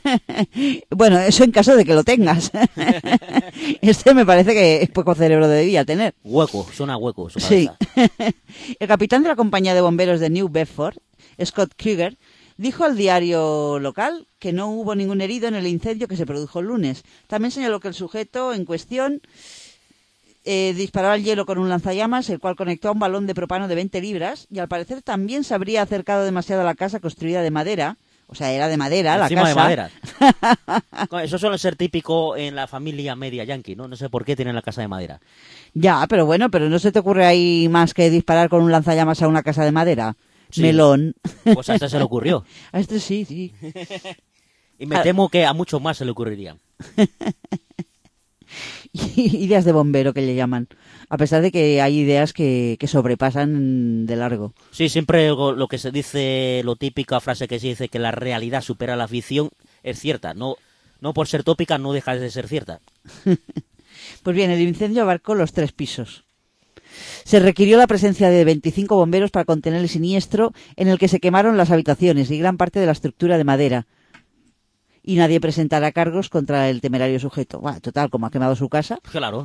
Bueno, eso en caso de que lo tengas. Este me parece que poco cerebro debía tener. Hueco, suena hueco su Sí. cabeza. El capitán de la compañía de bomberos de New Bedford, Scott Krieger, dijo al diario local que no hubo ningún herido en el incendio que se produjo el lunes. También señaló que el sujeto en cuestión eh, disparó al hielo con un lanzallamas, el cual conectó a un balón de propano de veinte libras, y al parecer también se habría acercado demasiado a la casa construida de madera. O sea, era de madera la Encima casa. de madera. Eso suele ser típico en la familia media yankee, ¿no? No sé por qué tienen la casa de madera. Ya, pero bueno, pero ¿no se te ocurre ahí más que disparar con un lanzallamas a una casa de madera? Sí. melón. Pues a este se le ocurrió. A este sí, sí. Y me temo que a muchos más se le ocurriría. Ideas de bombero que le llaman. A pesar de que hay ideas que, que sobrepasan de largo. Sí, siempre lo, lo que se dice, lo típica frase que se dice, que la realidad supera la ficción, es cierta. No, no por ser tópica no deja de ser cierta. Pues bien, el incendio abarcó los tres pisos. Se requirió la presencia de veinticinco bomberos para contener el siniestro, en el que se quemaron las habitaciones y gran parte de la estructura de madera. Y nadie presentará cargos contra el temerario sujeto. Bueno, total, como ha quemado su casa. Claro.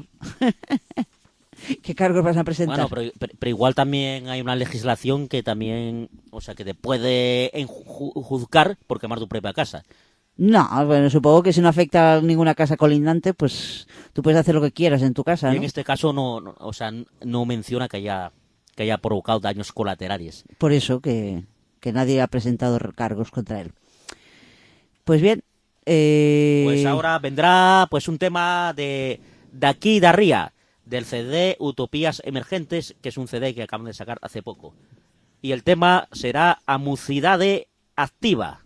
¿Qué cargos vas a presentar? Bueno, pero, pero, pero igual también hay una legislación que también, o sea, que te puede enju- juzgar por quemar tu propia casa. No, bueno, supongo que si no afecta a ninguna casa colindante, pues tú puedes hacer lo que quieras en tu casa, Y ¿no? en este caso no, no, o sea, no menciona que haya que haya provocado daños colaterales. Por eso que, que nadie ha presentado cargos contra él. Pues bien, eh... Pues ahora vendrá pues un tema de de aquí de Arría, del C D Utopías Emergentes, que es un C D que acaban de sacar hace poco. Y el tema será Amucidade Activa.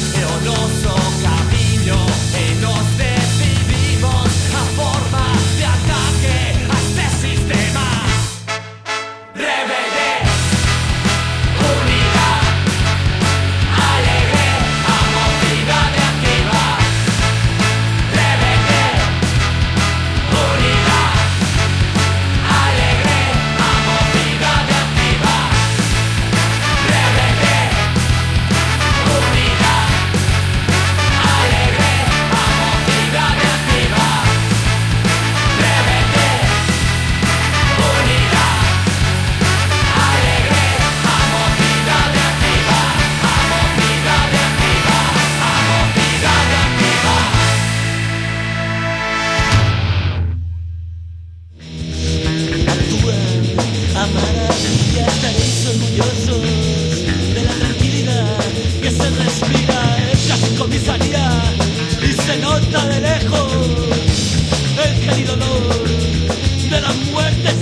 Forma de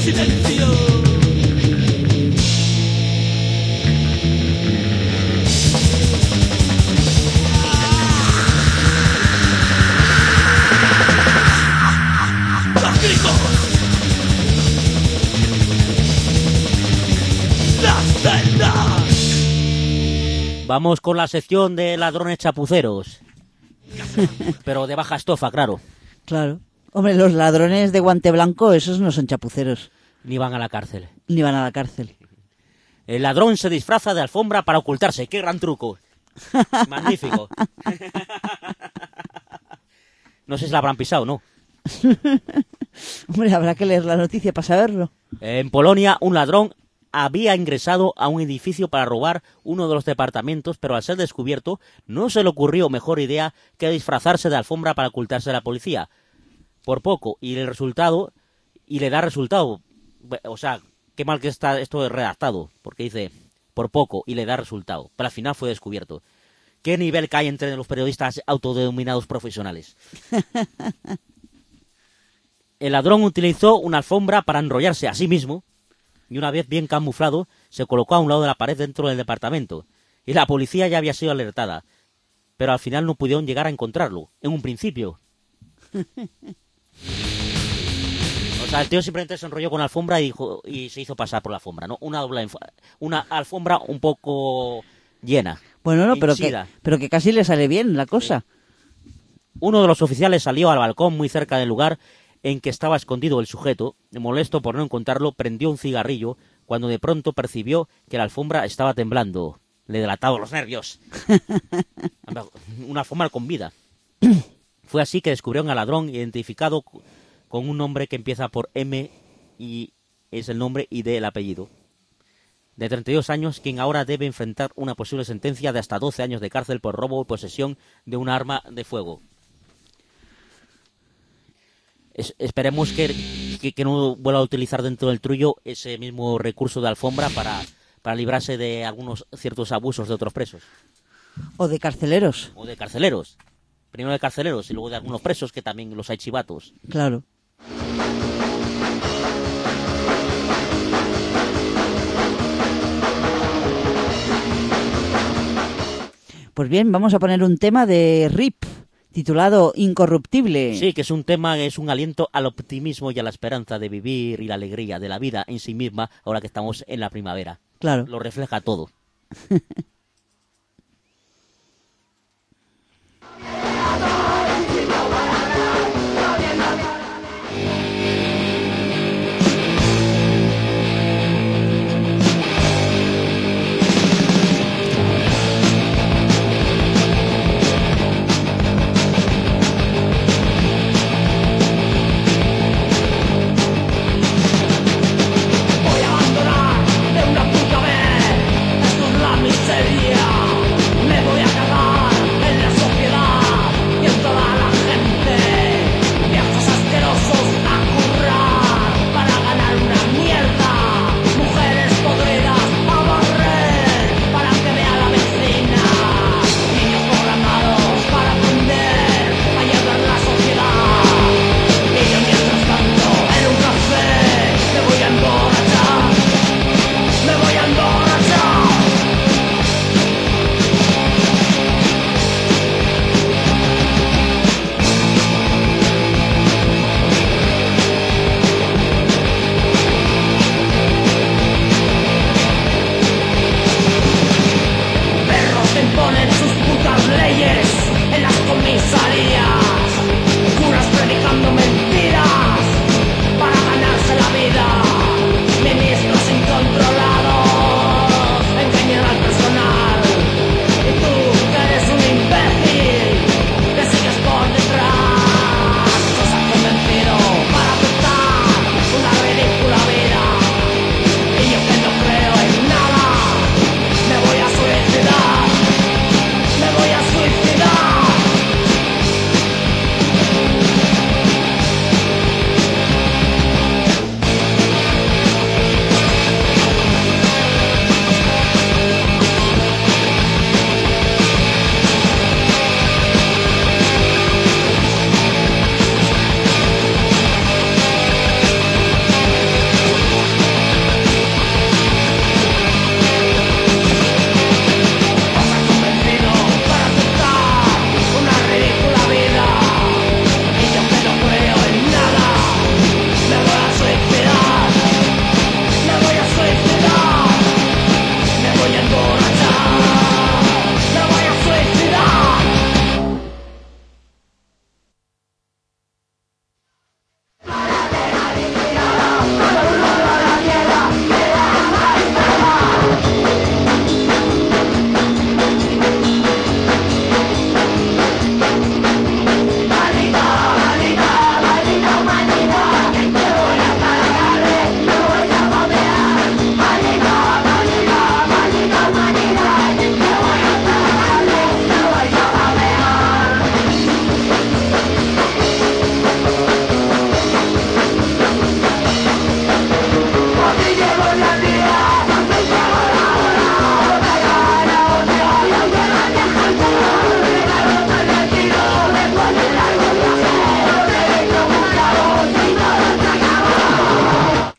silencio. Los gritos, las celdas. Vamos con la sección de ladrones chapuceros. Pero de baja estofa, claro. Claro. Hombre, los ladrones de guante blanco, esos no son chapuceros. Ni van a la cárcel. Ni van a la cárcel. El ladrón se disfraza de alfombra para ocultarse. ¡Qué gran truco! Magnífico. No sé si la habrán pisado, ¿no? Hombre, habrá que leer la noticia para saberlo. En Polonia, un ladrón había ingresado a un edificio para robar uno de los departamentos, pero al ser descubierto, no se le ocurrió mejor idea que disfrazarse de alfombra para ocultarse de la policía. Por poco, y el resultado, y le da resultado. O sea, qué mal que está esto redactado, porque dice, por poco, y le da resultado. Pero al final fue descubierto. ¿Qué nivel cae entre los periodistas autodenominados profesionales? El ladrón utilizó una alfombra para enrollarse a sí mismo, y una vez bien camuflado, se colocó a un lado de la pared dentro del departamento. Y la policía ya había sido alertada, pero al final no pudieron llegar a encontrarlo, en un principio. O sea, el tío simplemente se enrolló con la alfombra y, dijo, y se hizo pasar por la alfombra, ¿no? Una doble una alfombra un poco llena. Bueno, no, pero que, pero que casi le sale bien la cosa. Sí. Uno de los oficiales salió al balcón muy cerca del lugar en que estaba escondido el sujeto. Molesto por no encontrarlo, prendió un cigarrillo cuando de pronto percibió que la alfombra estaba temblando. Le delataba los nervios. Una alfombra con vida. Fue así que descubrieron al ladrón identificado con un nombre que empieza por M y es el nombre y D el apellido. De treinta y dos años, quien ahora debe enfrentar una posible sentencia de hasta doce años de cárcel por robo y posesión de un arma de fuego. Es, esperemos que, que, que no vuelva a utilizar dentro del trullo ese mismo recurso de alfombra para, para librarse de algunos ciertos abusos de otros presos. O de carceleros. O de carceleros. Primero de carceleros y luego de algunos presos, que también los hay chivatos. Claro. Pues bien, vamos a poner un tema de R I P, titulado Incorruptible. Sí, que es un tema, es un aliento al optimismo y a la esperanza de vivir y la alegría de la vida en sí misma, ahora que estamos en la primavera. Claro. Lo refleja todo. Miseria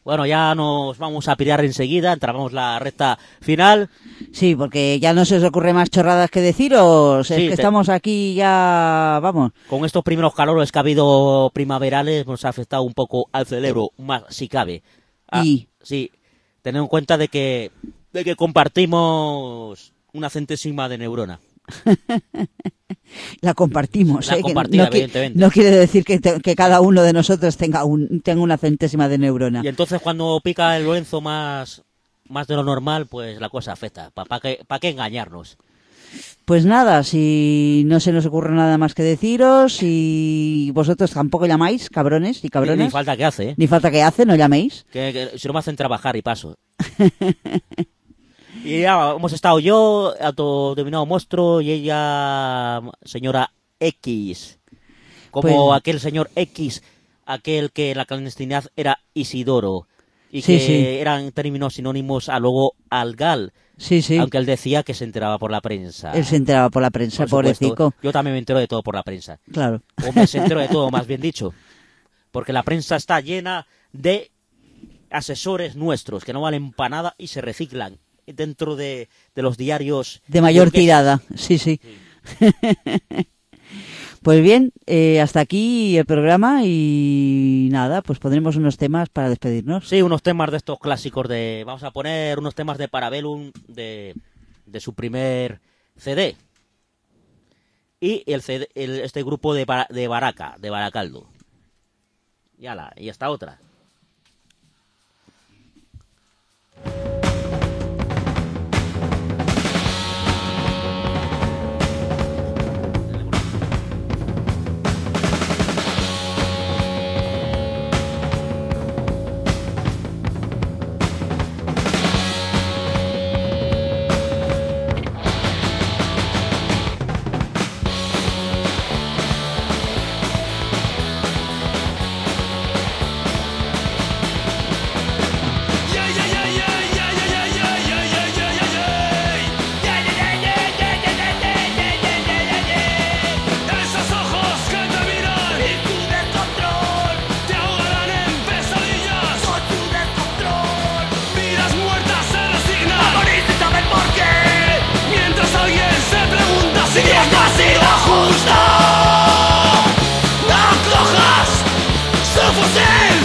Bueno, ya nos vamos a pirar enseguida, entramos la recta final. Sí, porque ya no se os ocurre más chorradas que deciros. Sí, es que te... estamos aquí ya, vamos. Con estos primeros calores que ha habido primaverales, nos ha afectado un poco al cerebro, más si cabe. Ah, y sí, tened en cuenta de que, de que compartimos una centésima de neurona. La compartimos, La ¿eh? compartida, no, evidentemente. No quiere decir que, te, que cada uno de nosotros tenga, un, tenga una centésima de neurona. Y entonces cuando pica el Lorenzo más, más de lo normal, pues la cosa afecta. ¿Para pa qué, pa qué engañarnos? Pues nada, si no se nos ocurre nada más que deciros y vosotros tampoco llamáis, cabrones y cabrones. Ni, ni falta que hace, ¿eh? Ni falta que hace, no llaméis. Que, que si no me hacen trabajar y paso. Y ya hemos estado yo, autodenominado monstruo, y ella, señora X. Como Pues- aquel señor X, aquel que en la clandestinidad era Isidoro. Y Sí, que sí. eran términos sinónimos a luego al gal. Sí, sí. Aunque él decía que se enteraba por la prensa. Él se enteraba por la prensa, Por supuesto. pobrecico. Yo también me entero de todo por la prensa. Claro. O me entero de todo, más bien dicho. Porque la prensa está llena de asesores nuestros que no valen para nada y se reciclan dentro de, de los diarios. De mayor burgueses. tirada, sí, sí. Pues bien, eh, hasta aquí el programa y nada, pues pondremos unos temas para despedirnos. Sí, unos temas de estos clásicos de... Vamos a poner unos temas de Parabellum de, de su primer C D. Y el, C D, el este grupo de, Bar- de Baraca, de Baracaldo. Y, ala, y esta otra. Esos ojos que te miran y tu descontrol te ahogarán en pesadillas. Con tu descontrol, vidas muertas se resignan a morir sin saber por qué. Mientras alguien se pregunta si esto ha sido justo, no cojas su fusil.